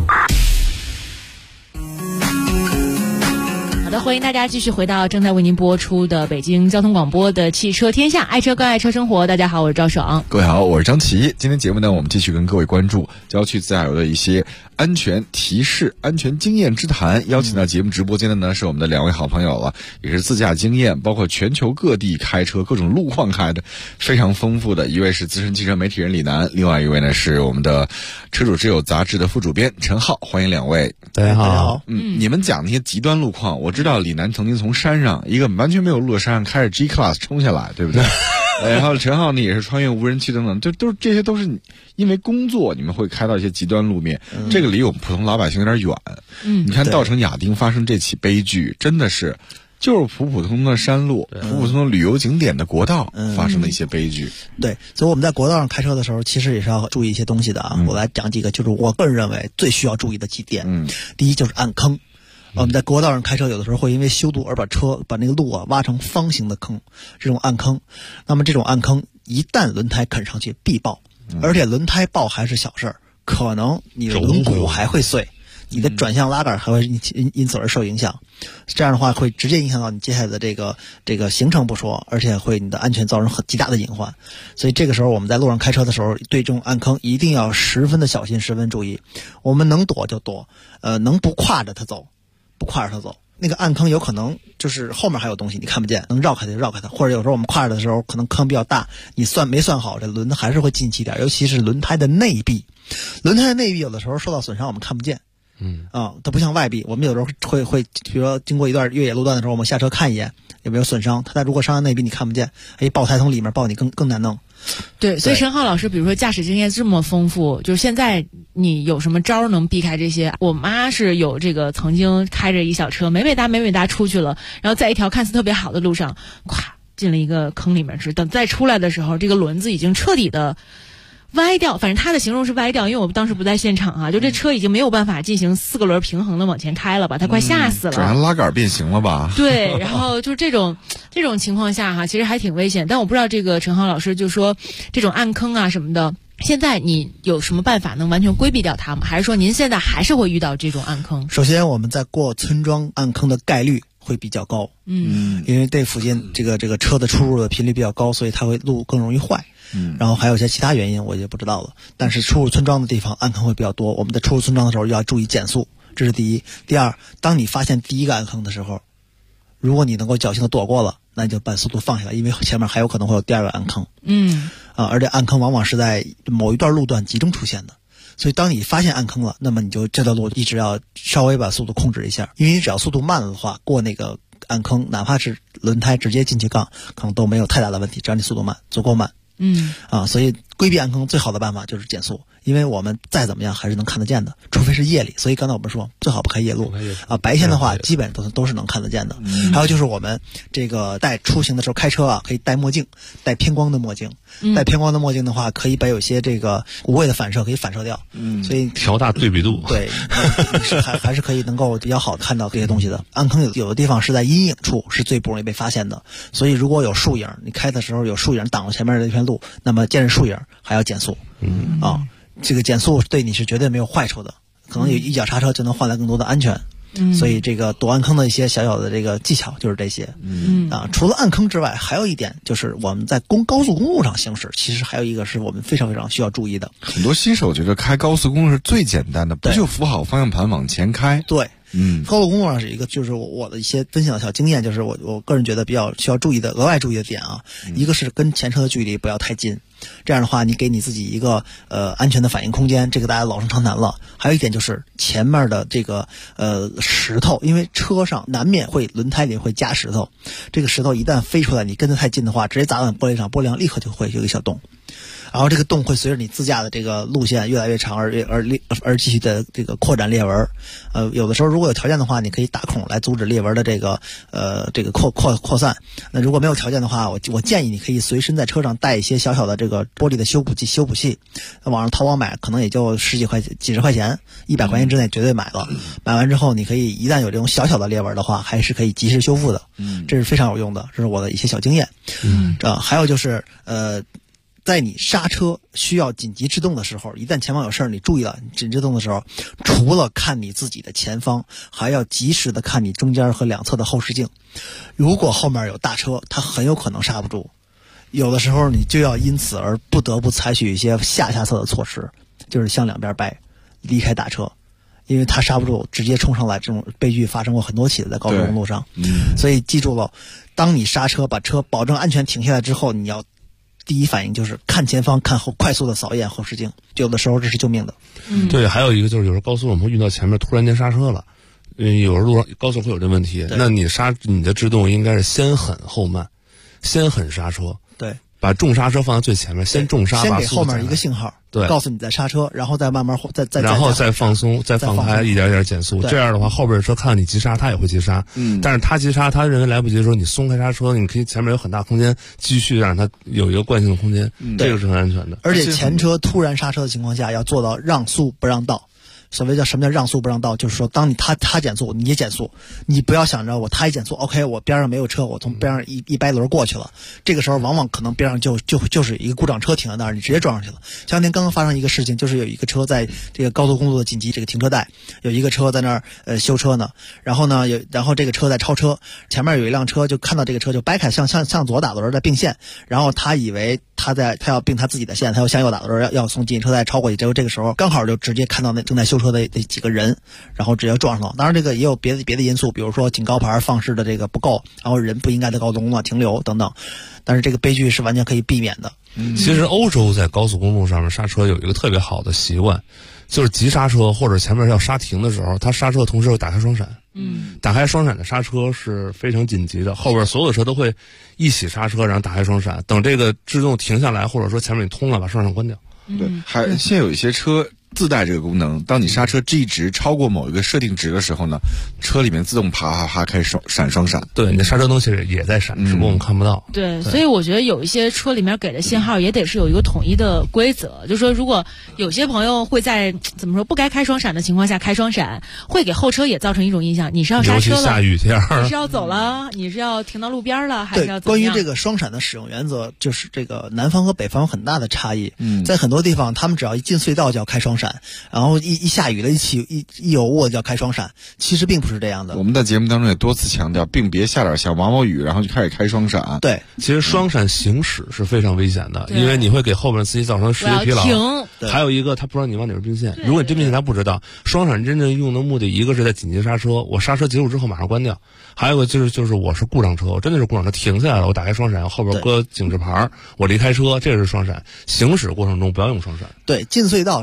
好的，欢迎大家继续回到正在为您播出的北京交通广播的汽车天下，爱车更爱车生活。大家好，我是赵爽。 各位好，我是张琪。今天节目呢，我们继续跟各位关注郊区自驾游的一些安全提示、安全经验之谈。邀请到节目直播间的呢，是我们的2位好朋友了，也是自驾经验，包括全球各地开车、各种路况开的非常丰富的。一位是资深汽车媒体人李楠，另外一位呢是我们的车主之友杂志的副主编陈浩。欢迎2位。 大家好。 你们讲那些极端路况，我知道李楠曾经从山上一个完全没有路的山上开着 G Class 冲下来，对不对？然后陈浩呢也是穿越无人区等等，这些都是因为工作你们会开到一些极端路面，这个离我们普通老百姓有点远。你看稻城亚丁发生这起悲剧，真的是就是普普通通的山路、普普通通旅游景点的国道发生的一些悲剧。 对，所以我们在国道上开车的时候，其实也是要注意一些东西的啊。我来讲几个，就是我个人认为最需要注意的几点。第一就是暗坑。我们在国道上开车，有的时候会因为修路而把那个路挖成方形的坑，这种暗坑。那么这种暗坑一旦轮胎啃上去必爆，而且轮胎爆还是小事儿，可能你的轮毂还会碎，你的转向拉杆还会因此而受影响。这样的话会直接影响到你接下来的这个行程不说，而且会你的安全造成极大的隐患。所以这个时候我们在路上开车的时候，对这种暗坑一定要十分的小心，十分注意。我们能躲就躲，能不跨着它走不跨着它走。那个暗坑有可能就是后面还有东西你看不见，能绕开它就绕开它，或者有时候我们跨着的时候可能坑比较大，你没算好，这轮子还是会进气点，尤其是轮胎的内壁。轮胎的内壁有的时候受到损伤我们看不见，它不像外壁，我们有时候会比如说经过一段越野路段的时候，我们下车看一眼有没有损伤，它如果伤到内壁你看不见，爆胎从里面爆你更难弄。 对，所以陈浩老师，比如说驾驶经验这么丰富，就是现在你有什么招能避开这些？我妈是有这个曾经开着一小车，美美哒出去了，然后在一条看似特别好的路上，咵进了一个坑里面去。等再出来的时候，这个轮子已经彻底的歪掉，反正他的形容是歪掉，因为我当时不在现场啊，就这车已经没有办法进行4个轮平衡的往前开了，把他快吓死了。 转向拉杆变形了吧？ 对，然后就是这种情况下哈，其实还挺危险。但我不知道这个陈浩老师就说这种暗坑啊什么的，现在你有什么办法能完全规避掉它吗？还是说您现在还是会遇到这种暗坑？ 首先我们在过村庄暗坑的概率会比较高，因为这附近这个车的出入的频率比较高，所以它会路更容易坏。然后还有一些其他原因我也不知道了，但是出入村庄的地方暗坑会比较多，我们在出入村庄的时候要注意减速，这是第一。第二，当你发现第一个暗坑的时候，如果你能够侥幸的躲过了，那你就把速度放下来，因为前面还有可能会有第二个暗坑。而且暗坑往往是在某一段路段集中出现的，所以当你发现暗坑了，那么你就这段路一直要稍微把速度控制一下，因为你只要速度慢了的话，过那个暗坑，哪怕是轮胎直接进去杠，可能都没有太大的问题，只要你速度慢，足够慢。所以规避暗坑最好的办法就是减速，因为我们再怎么样还是能看得见的，除非是夜里。所以刚才我们说最好不开夜路白天的话基本都是能看得见的。还有就是我们这个出行的时候开车可以戴墨镜，戴偏光的墨镜。戴偏光的墨镜的话，可以把有些这个无谓的反射可以反射掉。所以调大对比度。 对，还是可以能够比较好看到这些东西的。暗坑有的地方是在阴影处，是最不容易被发现的。所以如果有树影，你开的时候有树影挡着前面的一片路，那么见着树影还要减速。这个减速对你是绝对没有坏处的，可能有一脚刹车就能换来更多的安全。所以这个躲暗坑的一些小小的这个技巧就是这些。除了暗坑之外，还有一点就是我们在高速公路上行驶，其实还有一个是我们非常非常需要注意的。 很多新手觉得开高速公路是最简单的，不就扶好方向盘往前开？ 对。高速公路上是一个，就是我的一些分享的小经验，就是我个人觉得比较需要注意的额外注意的点一个是跟前车的距离不要太近，这样的话你给你自己一个安全的反应空间，这个大家老生常谈了。还有一点就是前面的这个石头，因为车上难免轮胎里会夹石头，这个石头一旦飞出来，你跟得太近的话，直接砸到玻璃上，玻璃上立刻就会有一个小洞。然后这个洞会随着你自驾的这个路线越来越长而继续的这个扩展裂纹。有的时候如果有条件的话，你可以打孔来阻止裂纹的这个扩散。那如果没有条件的话，我建议你可以随身在车上带一些小小的这个玻璃的修补器。网上淘宝买可能也就几十块钱，100块钱之内绝对买了。买完之后，你可以一旦有这种小小的裂纹的话，还是可以及时修复的。这是非常有用的，这是我的一些小经验。还有就是在你刹车需要紧急制动的时候，一旦前方有事儿，你注意了，紧急制动的时候，除了看你自己的前方，还要及时的看你中间和两侧的后视镜。如果后面有大车，它很有可能刹不住，有的时候你就要因此而不得不采取一些下策的措施，就是向两边掰，离开大车，因为它刹不住，直接冲上来，这种悲剧发生过很多起的，在高速公路上。所以记住了，当你刹车把车保证安全停下来之后，你要第一反应就是看前方，看后，快速的扫一眼后视镜，有的时候这是救命的。 对，还有一个就是有时候高速我们会遇到前面突然间刹车了，有时候路上高速会有这问题，那你的制动应该是先狠后慢，先狠刹车， 对， 把重刹车放在最前面，先重刹， 先给后面一个信号， 对， 告诉你在刹车，然后再慢慢然后再放松，再放开，一点点减速。这样的话，后边的车看到你急刹，他也会急刹。但是他急刹，他认为来不及的时候，你松开刹车，你可以前面有很大空间，继续让它有一个惯性的空间，这个是很安全的。 而且前车突然刹车的情况下，要做到让速不让道。所谓什么叫让速不让道，就是说当他减速，你也减速，你不要想着他一减速 OK， 我边上没有车，我从边上一掰轮过去了，这个时候往往可能边上就是一个故障车停在那儿，你直接撞上去了。前两天刚刚发生一个事情，就是有一个车在这个高速公路的紧急这个停车带，有一个车在那儿修车呢，然后这个车在超车，前面有一辆车就看到这个车就掰开向左打轮在并线，然后他以为他要并他自己的线，他要向右打轮要从紧急车带超过去，结果这个时候刚好就直接看到那正在修车的那几个人，然后直接撞上了。当然这个也有别的因素，比如说警告牌放示的这个不够，然后人不应该在高速公路上停留等等，但是这个悲剧是完全可以避免的。 其实欧洲在高速公路上面刹车有一个特别好的习惯，就是急刹车或者前面要刹停的时候，他刹车的同时会打开双闪。打开双闪的刹车是非常紧急的，后边所有的车都会一起刹车，然后打开双闪，等这个制动停下来，或者说前面你通了，把双闪关掉。 对，现在有一些车自带这个功能，当你刹车 G 值超过某一个设定值的时候呢，车里面自动啪开始闪双闪。 对，你的刹车灯其实也在闪，只不过我们看不到。 对，所以我觉得有一些车里面给的信号也得是有一个统一的规则，就是说如果有些朋友会在怎么说不该开双闪的情况下开双闪，会给后车也造成一种印象，你是要刹车了， 尤其下雨天， 你是要走了，你是要停到路边了，还是要怎么样？ 关于这个双闪的使用原则，就是这个南方和北方有很大的差异。在很多地方他们只要一进隧道就要开双闪，然后一下雨了，一有雾就要开双闪，其实并不是这样的。 我们在节目当中也多次强调，并别下点小毛毛雨然后就开始开双闪。 对， 其实双闪行驶是非常危险的，因为你会给后面司机造成视觉疲劳。还有一个，他不知道你往哪边并线，如果你真并线他不知道。双闪真正用的目的，一个是在紧急刹车，我刹车结束之后马上关掉；还有一个就是我是故障车，我真的是故障车停下来了，我打开双闪，后边搁警示牌，我离开车，这是双闪。行驶过程中不要用双闪。 对，进隧道只要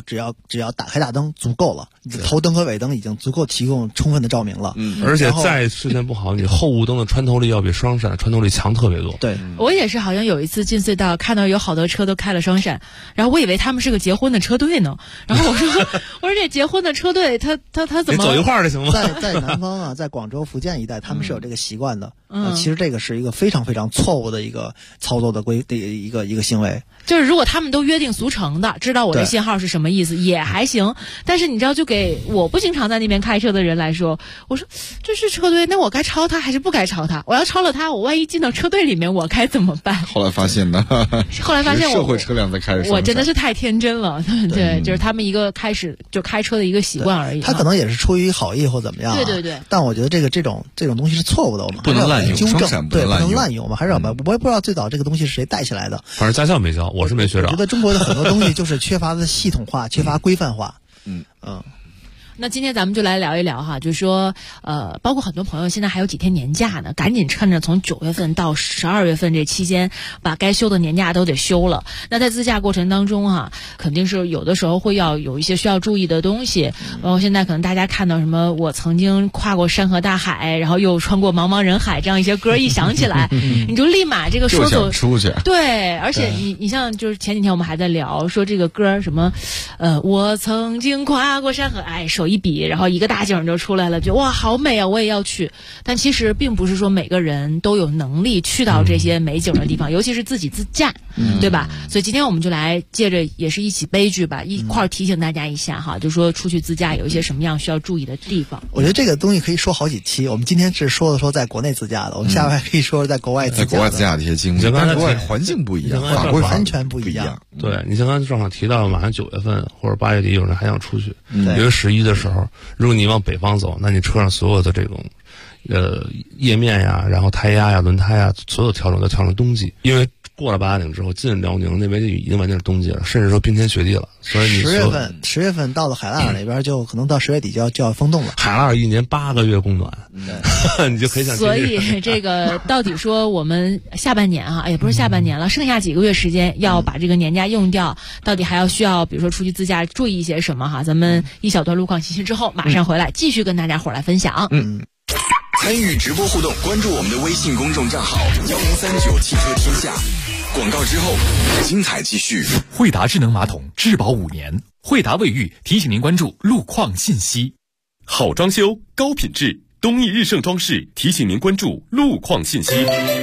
只要打开大灯足够了，头灯和尾灯已经足够提供充分的照明了。 而且再视线不好，你后雾灯的穿透力要比双闪穿透力强特别多。 对， 我也是，好像有一次进隧道看到有好多车都开了双闪，然后我以为他们是个结婚的车队呢，然后我说这结婚的车队他怎么走一块儿就行吗？ 在南方啊，在广州、福建一带，他们是有这个习惯的。其实这个是一个非常非常错误的一个操作的一个行为。 就是如果他们都约定俗成的，知道我的信号是什么意思也还行，但是你知道，就给我不经常在那边开车的人来说，我说这是车队，那我该超他还是不该超他？我要超了他，我万一进到车队里面，我该怎么办？ 后来发现社会车辆在开着， 我真的是太天真了。对，就是他们一个开始就开车的一个习惯而已。 他可能也是出于好意或怎么样。 对。 但我觉得这种东西是错误的，我们不能滥用， 纠正，对，不能滥用，我们还是要把。我也不知道最早这个东西是谁带起来的， 反正驾校没教，我是没学着。 我觉得中国的很多东西就是缺乏的系统化，缺乏规范化。 那今天咱们就来聊一聊哈，就是说，包括很多朋友现在还有几天年假呢，赶紧趁着从9月份到12月份这期间，把该休的年假都得休了。那在自驾过程当中哈，肯定是有的时候会要有一些需要注意的东西。包括现在可能大家看到什么，我曾经跨过山河大海，然后又穿过茫茫人海这样一些歌一响起来，你就立马这个说走出去。 对，而且你像就是前几天我们还在聊说这个歌什么，我曾经跨过山河，手一比，然后一个大景就出来了，就哇好美啊，我也要去。但其实并不是说每个人都有能力去到这些美景的地方，尤其是自己自驾，对吧？所以今天我们就来借着也是一起悲剧吧，一块提醒大家一下哈，就说出去自驾有一些什么样需要注意的地方。 我觉得这个东西可以说好几期，我们今天是说在国内自驾的，我们下回还可以说在国外自驾的。 在国外自驾的一些经历，但是国外环境不一样，法规完全不一样。 对，你像刚才正好提到马上9月份或者8月底有人还想出去，因为11的时候，如果你往北方走，那你车上所有的这种页面呀，然后胎压呀、轮胎呀，所有调整都调成冬季，因为过了880之后，进辽宁那边就已经完全是冬季了，甚至说冰天雪地了。所以你 10月份到了海拉尔那边，就可能到10月底就要封冻了。 海拉尔1年8个月供暖，你就可以想。 所以这个到底说我们下半年啊，也不是下半年了，剩下几个月时间要把这个年假用掉，到底还要需要比如说出去自驾注意一些什么哈？咱们一小段路况信息之后，马上回来继续跟大家伙来分享。 参与直播互动，关注我们的微信公众账号1039汽车天下。广告之后，精彩继续。 惠达智能马桶质保5年，惠达卫浴提醒您关注路况信息。好装修，高品质，东义日盛装饰提醒您关注路况信息。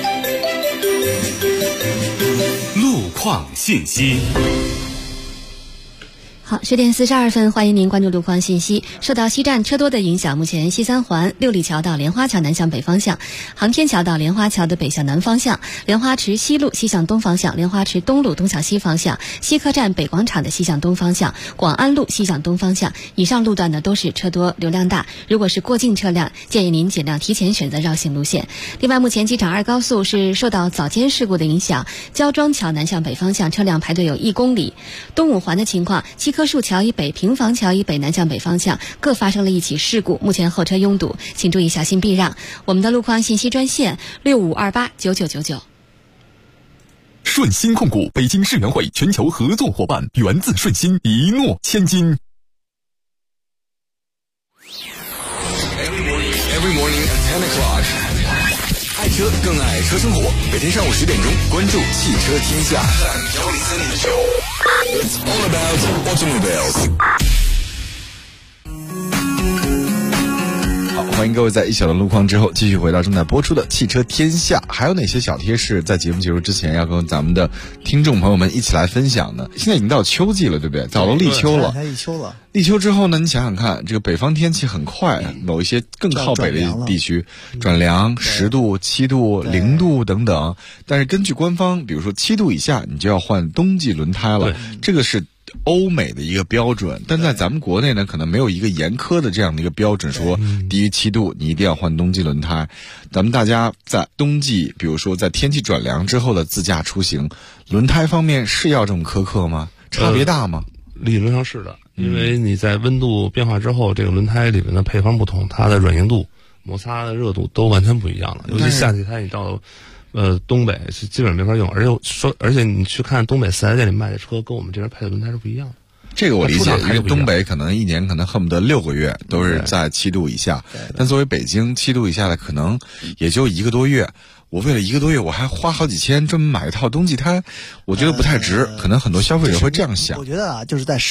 路况信息。 好，10点42分，欢迎您关注路况信息。受到西站车多的影响，目前西三环六里桥到莲花桥南向北方向，航天桥到莲花桥的北向南方向，莲花池西路西向东方向，莲花池东路东向西方向，西客站北广场的西向东方向，广安路西向东方向，以上路段呢都是车多流量大，如果是过境车辆，建议您尽量提前选择绕行路线。另外，目前机场2高速是受到早间事故的影响，焦庄桥南向北方向车辆排队有1公里。东五环的情况，七棵树桥以北、平房桥以北南向北方向各发生了一起事故，目前后车拥堵，请注意小心避让。我们的路况信息专线65289999。 顺鑫控股北京世园会全球合作伙伴，源自顺鑫，一诺千金。 Every morning at 10 o'clock， 爱车更爱车生活。每天上午10点钟，关注汽车天下。It's all about automobiles。 好，欢迎各位在一小段路况之后继续回到正在播出的汽车天下。还有哪些小贴士在节目结束之前要跟咱们的听众朋友们一起来分享呢？现在已经到秋季了，对不对？到了立秋了。立秋之后呢，你想想看，这个北方天气很快，某一些更靠北的地区转凉，10度、7度、0度等等。但是根据官方，比如说7度以下，你就要换冬季轮胎了。这个是欧美的一个标准，但在咱们国内呢，可能没有一个严苛的这样的一个标准，说低于7度你一定要换冬季轮胎。咱们大家在冬季，比如说在天气转凉之后的自驾出行，轮胎方面是要这么苛刻吗？差别大吗？ 理论上是的，因为你在温度变化之后，这个轮胎里面的配方不同，它的软硬度、摩擦的热度都完全不一样了。尤其夏季胎，你到东北是基本上没法用，而且你去看东北4S店里卖的车，跟我们这边配的轮胎是不一样的。 这个我理解，因为东北可能一年可能恨不得6个月都是在7度以下，但作为北京7度以下的可能也就1个多月。我为了1个多月，我还花好几千专门买一套冬季胎，我觉得不太值。可能很多消费者会这样想。 我觉得啊，就是在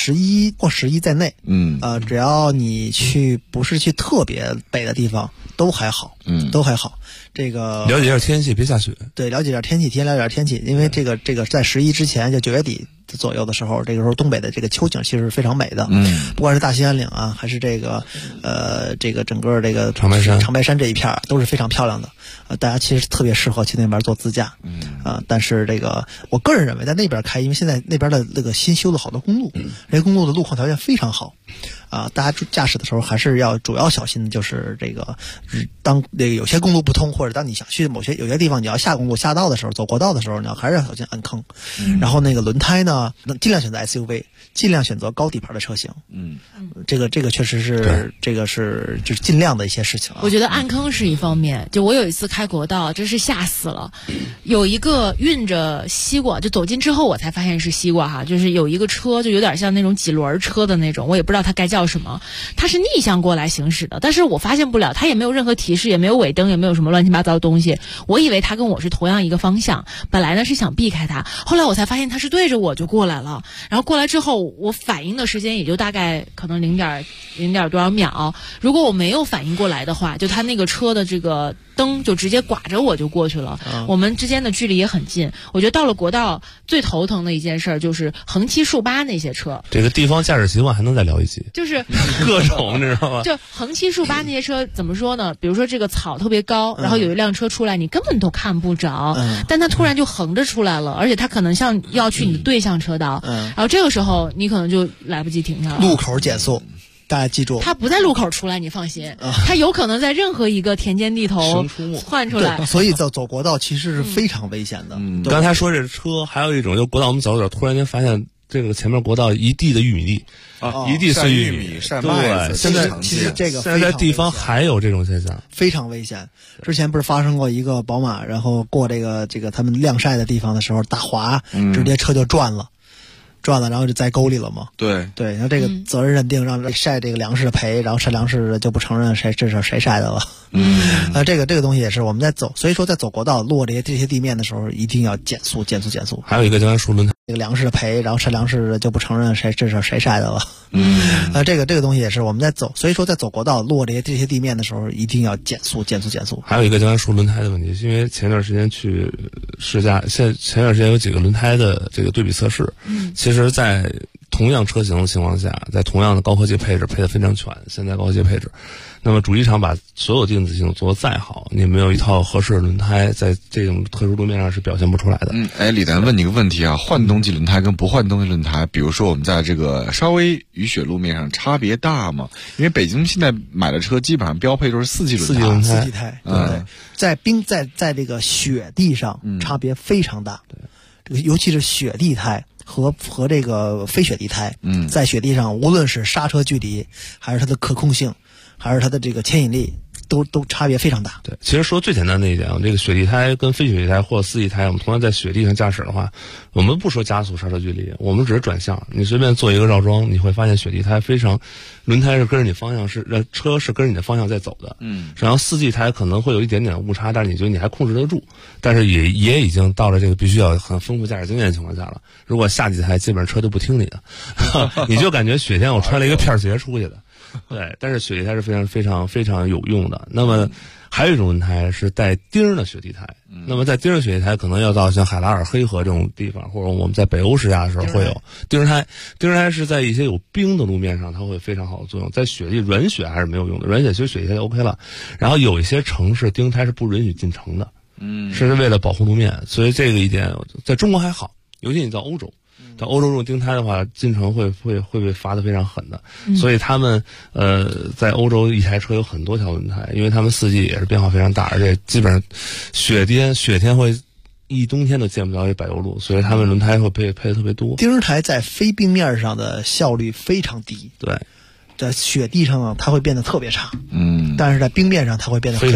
11在内，只要你不是去特别北的地方，都还好，都还好。这个了解一下天气，别下雪。 对，了解一下天气，提前了解一下天气，因为这个在11之前，就9月底左右的时候，这个时候东北的这个秋景其实是非常美的。不管是大兴安岭啊，还是这个整个这个长白山这一片都是非常漂亮的。大家其实特别适合去那边做自驾。但是这个我个人认为在那边开，因为现在那边的那个新修了好多公路，这些公路的路况条件非常好。大家驾驶的时候还是要主要小心的，就是这个当这个有些公路不通，或者当你想去有些地方你要下公路下道的时候，走国道的时候，你还是要小心按坑。然后那个轮胎呢，尽量选择 SUV， 尽量选择高底盘的车型。这个确实是就是尽量的一些事情。 我觉得按坑是一方面，就我有一次开国道，真是吓死了，有一个运着西瓜，就走近之后我才发现是西瓜哈，就是有一个车就有点像那种几轮车的那种，我也不知道它该叫什么，它是逆向过来行驶的，但是我发现不了，它也没有任何提示，也没有尾灯，也没有什么乱七八糟的东西，我以为它跟我是同样一个方向，本来呢是想避开它，后来我才发现它是对着我就过来了，然后过来之后我反应的时间也就大概可能0点多少秒，如果我没有反应过来的话，就它那个车的这个灯就直接刮着我就过去了。我们之间的距离也很近，我觉得到了国道最头疼的一件事就是横七竖八那些车。 这个地方驾驶习惯还能再聊一集， 就是各种你知道吗？ 就横七竖八那些车怎么说呢？比如说这个草特别高，然后有一辆车出来，你根本都看不着，但它突然就横着出来了，而且它可能像要去你的对向车道，然后这个时候你可能就来不及停下了。 路口减速。大家记住， 他不在路口出来，你放心，他有可能在任何一个田间地头窜出来。 所以走国道其实是非常危险的。 刚才说这车还有一种，就国道我们走着突然间发现这个前面国道一地的玉米地，一地碎玉米、 晒麦子。 现在其实这个现在地方还有这种现象， 非常危险。之前不是发生过一个宝马，然后过这个他们晾晒的地方的时候大滑，直接车就转了，然后就栽沟里了嘛。 对， 然后这个责任认定让晒这个粮食赔，然后晒粮食的就不承认这是谁晒的了。这个东西也是我们在走，所以说在走国道路过这些地面的时候，一定要减速。 还有一个刚才说轮胎， 这个粮食赔，然后晒粮食的就不承认这是谁晒的了。这个东西也是我们在走，所以说在走国道路过这些地面的时候，一定要减速。 还有一个刚才说轮胎的问题，因为前段时间去试驾，前段时间有几个轮胎的这个对比测试，其实在同样车型的情况下，在同样的高科技配置配得非常全，现在高科技配置，那么主机厂把所有电子系统做得再好，你没有一套合适的轮胎，在这种特殊路面上是表现不出来的。 李楠问你个问题啊，换冬季轮胎跟不换冬季轮胎，比如说我们在这个稍微雨雪路面上差别大吗？因为北京现在买的车基本上标配都是4季轮胎。 4季胎，对，在这个雪地上差别非常大。这个尤其是雪地胎和这个非雪地胎，在雪地上无论是刹车距离，还是它的可控性，还是它的这个牵引力，都差别非常大。 对，其实说最简单的一点，这个雪地胎跟非雪地胎或者4季胎，我们同样在雪地上驾驶的话，我们不说加速、刹车距离，我们只是转向。你随便做一个绕桩，你会发现雪地胎轮胎是跟着你方向车是跟着你的方向在走的。然后4季胎可能会有一点点误差，但是你觉得你还控制得住，但是也已经到了这个必须要很丰富驾驶经验的情况下了。如果夏季胎，基本上车都不听你的，你就感觉雪天我穿了一个片鞋出去的。对，但是雪地胎是非常非常非常有用的。那么还有一种轮胎是带钉的雪地胎，那么在钉的雪地胎可能要到像海拉尔黑河这种地方，或者我们在北欧试驾的时候会有钉胎。钉胎是在一些有冰的路面上，它会非常好的作用。在雪地软雪还是没有用的，软雪其实雪地胎就 OK 了。然后有一些城市钉胎是不允许进城的，是为了保护路面，所以这个一点在中国还好，尤其你到欧洲。到欧洲用钉胎的话，进城会被罚得非常狠的，所以他们在欧洲一台车有很多条轮胎，因为他们4季也是变化非常大，而且基本上雪天会一冬天都见不着一柏油路，所以他们轮胎会配的特别多。 钉胎在非冰面上的效率非常低， 对， 在雪地上呢它会变得特别差，但是在冰面上它会变得非常好。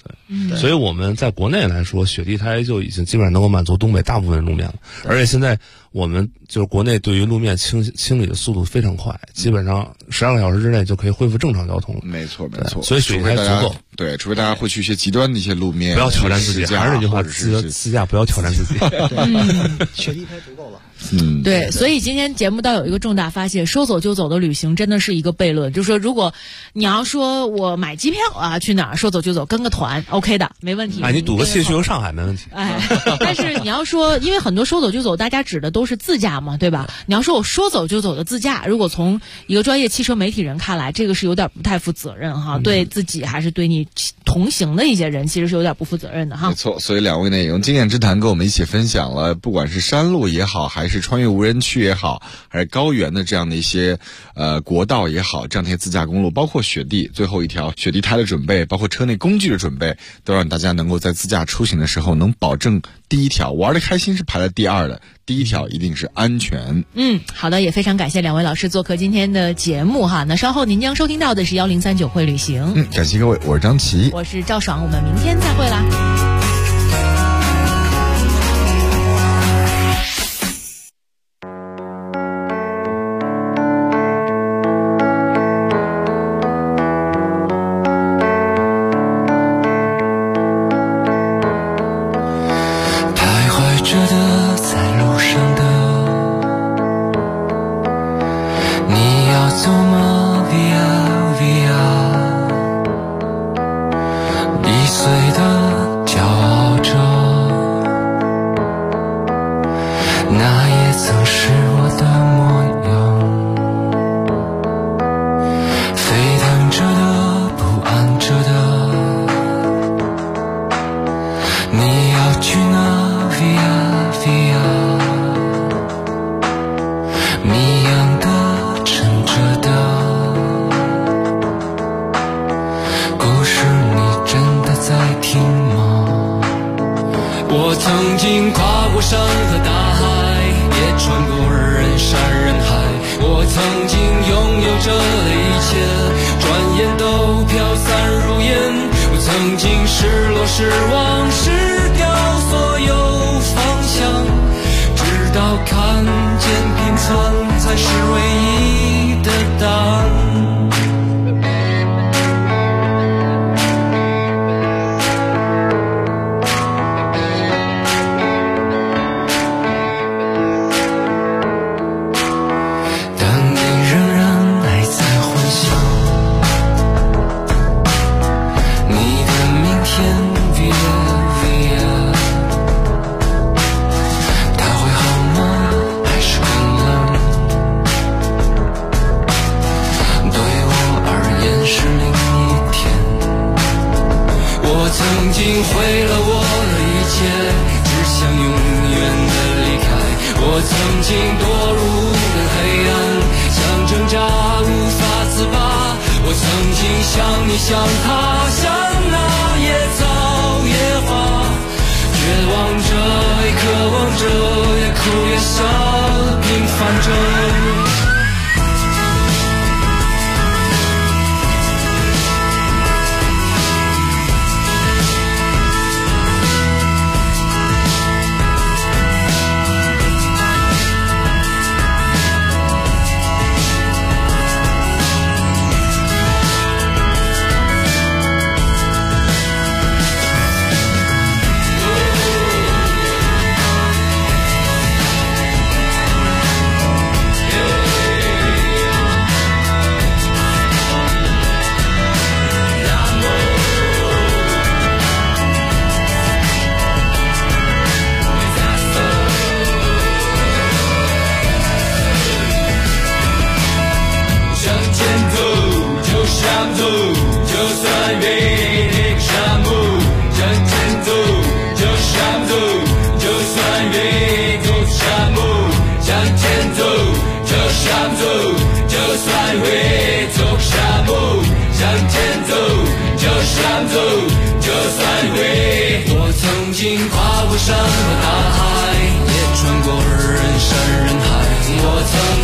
对，所以我们在国内来说，雪地胎就已经基本上能够满足东北大部分路面了。而且现在我们就是国内对于路面清理的速度非常快，基本上12个小时之内就可以恢复正常交通了。 没错， 所以雪地胎足够。 对，除非大家会去一些极端的一些路面， 不要挑战自己。还是那句话，自驾不要挑战自己。 雪地胎足够了。 对，所以今天节目倒有一个重大发现，说走就走的旅行真的是一个悖论。就是说，如果你要说我买机票啊，去哪儿说走就走，跟个团 OK 的，没问题。 你赌个气去个上海没问题。 但是你要说，因为很多说走就走，大家指的都是自驾嘛，对吧？你要说我说走就走的自驾，如果从一个专业汽车媒体人看来，这个是有点不太负责任哈，对自己还是对你同行的一些人，其实是有点不负责任的哈。 没错，所以两位呢也用经验之谈跟我们一起分享了，不管是山路也好，还是穿越无人区也好，还是高原的这样的一些国道也好，这样的一些自驾公路，包括雪地最后一条雪地胎的准备，包括车内工具的准备，都让大家能够在自驾出行的时候能保证第一条玩得开心是排在第二的，第一条一定是安全。 好的，也非常感谢两位老师做客今天的节目哈。那稍后您将收听到的是1039会旅行。 感谢各位，我是张琪， 我是赵爽，我们明天再会啦。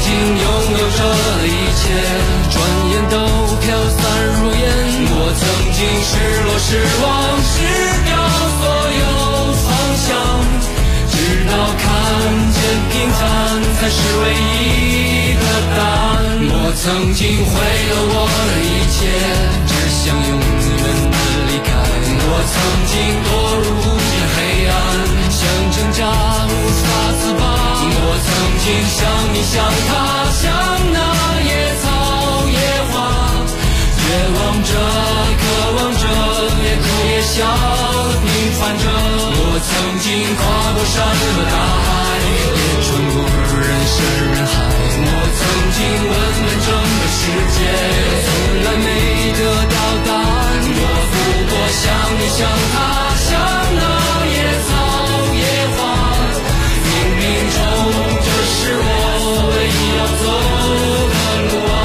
转眼都飘散如烟，我曾经经失落失望失掉所有方向，直到看见平凡才是唯一的答案。我曾经毁了我的一切，只想永远的离开。我曾经堕入无边黑暗，想挣扎无法自拔。我曾经像你像他像那野草野花，绝望着渴望着也哭也笑平凡着。我曾经跨过山和大海，也穿过人山人海。我曾经问遍整个世界，从来没得到答案。我不过像你像他像那野草野花，冥冥中这是我唯一要走的路啊。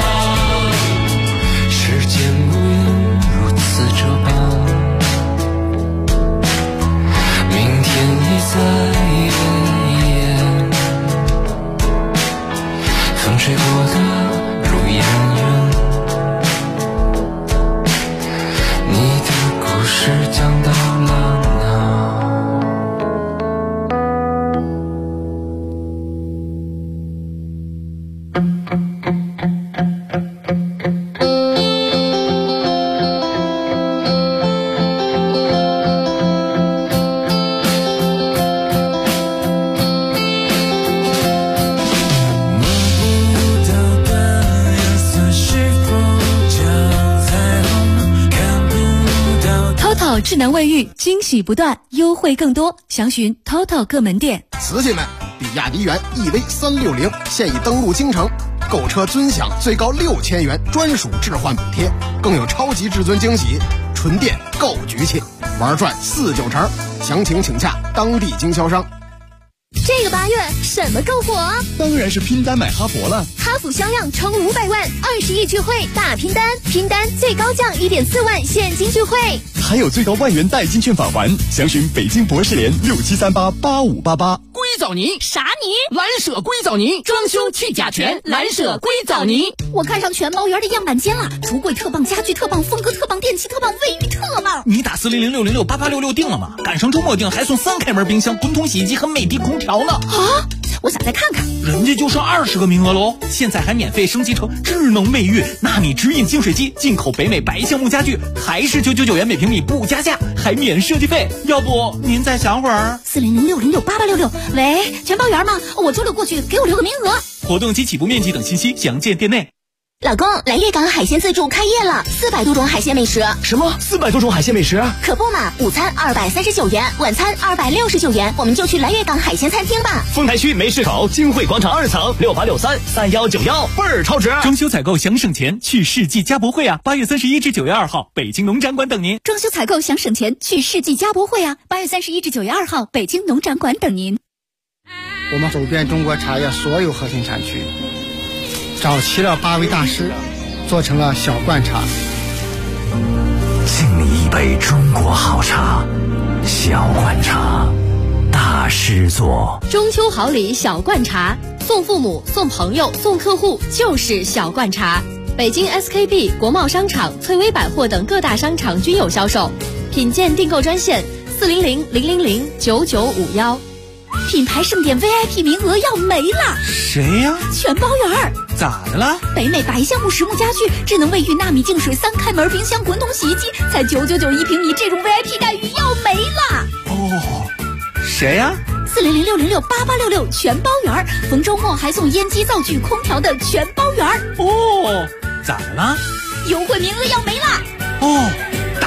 时间无言如此这般，明天已在风吹过的如烟云，你的故事讲到了哪？ 智能卫浴惊喜不断，优惠更多，详询 TOTO 各门店。 瓷器们，比亚迪元 EV360现已登陆京城，购车尊享最高6000元专属置换补贴，更有超级至尊惊喜，纯电购局气，玩转4-9成，详情请洽当地经销商。 这个8月什么更火啊？ 当然是拼单买哈佛了。 哈弗销量冲500万，20亿聚会大拼单，拼单最高降1.4万现金聚会， 还有最高万元代金券返还，详询北京博士联67388588。 硅藻泥啥泥？ 蓝舍硅藻泥，装修去甲醛，蓝舍硅藻泥。 我看上全包园的样板间了，橱柜特棒，家具特棒，风格特棒，电器特棒，卫浴特棒。 你打40060688866定了吗？赶上周末定还送3开门冰箱、滚筒洗衣机和美的空调呢。 啊！我想再看看。 人家就剩20个名额喽，现在还免费升级成智能卫浴，纳米直饮净水机，进口北美白橡木家具，还是999元每平米不加价，还免设计费。要不您再想会儿 ？40060688866。喂，全包园吗？我周6过去，给我留个名额。 活动及起步面积等信息详见店内。 老公，来粤港海鲜自助开业了，400多种海鲜美食。 什么400多种海鲜美食？ 可不嘛，午餐239元，晚餐269元，我们就去来粤港海鲜餐厅吧。 丰台区梅市口金汇广场2层68633191，倍儿超值！ 装修采购想省钱，去世纪家博会啊！8月31至9月2号，北京农展馆等您。 装修采购想省钱，去世纪家博会啊！8月31至9月2号，北京农展馆等您。 我们走遍中国茶叶所有核心产区，找齐了8位大师，做成了小罐茶。 敬你一杯中国好茶，小罐茶，大师做。 中秋好礼小罐茶，送父母、送朋友、送客户就是小罐茶。北京 SKP、国贸商场、翠微百货等各大商场均有销售。品鉴订购专线400009951。 品牌盛典 VIP 名额要没了。 谁呀？ 全包园。 咋的了？ 北美白橡木实木家具、智能卫浴、纳米净水、3开门冰箱、滚筒洗衣机，才999一平米，这种 VIP 待遇要没了。 哦，谁呀 ？40060688866全包园，逢周末还送烟机、灶具、空调的全包园。 哦，咋的了？ 优惠名额要没了。 哦，打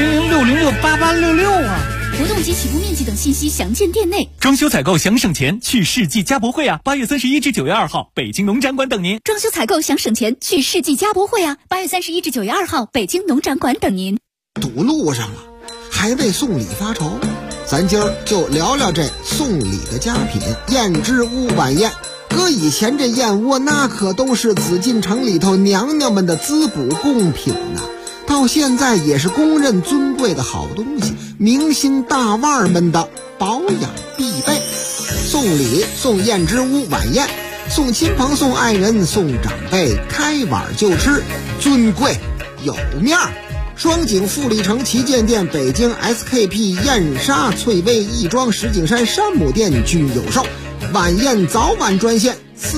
40060688866啊！ 活动及起步面积等信息详见店内。 装修采购想省钱，去世纪家博会啊！8月31至9月2号，北京农展馆等您。 装修采购想省钱，去世纪家博会啊！8月31至9月2号，北京农展馆等您。 堵路上了，还为送礼发愁，咱今儿就聊聊这送礼的佳品燕之屋晚宴。搁以前这燕窝那可都是紫禁城里头娘娘们的滋补贡品呐，到现在也是公认尊贵的好东西，明星大腕们的保养必备。送礼送燕之屋晚宴，送亲朋送爱人送长辈，开碗就吃，尊贵有面儿。 双井富力城旗舰店、北京 SKP 燕莎翠微亦庄石景山山姆店均有售。晚宴早晚专线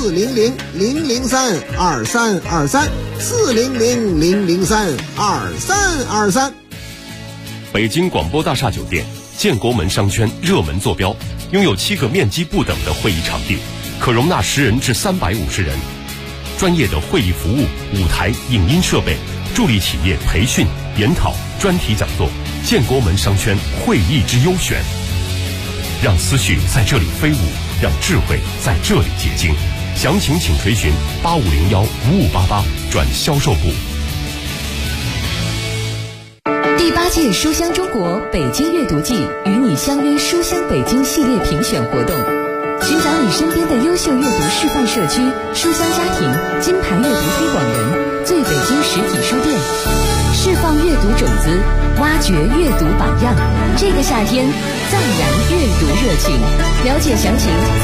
400-003-2323，400-003-2323。 北京广播大厦酒店，建国门商圈热门坐标，拥有7个面积不等的会议场地，可容纳10人至350人。专业的会议服务、舞台、影音设备，助力企业培训、研讨、专题讲座。建国门商圈会议之优选，让思绪在这里飞舞，让智慧在这里结晶。详情请垂询8501-5588转销售部。 第8届书香中国北京阅读季与你相约书香北京系列评选活动，寻找你身边的优秀阅读示范社区、书香家庭、金牌阅读推广人、最北京实体书店，释放阅读种子，挖掘阅读榜样。这个夏天，藏然阅读热情。了解详情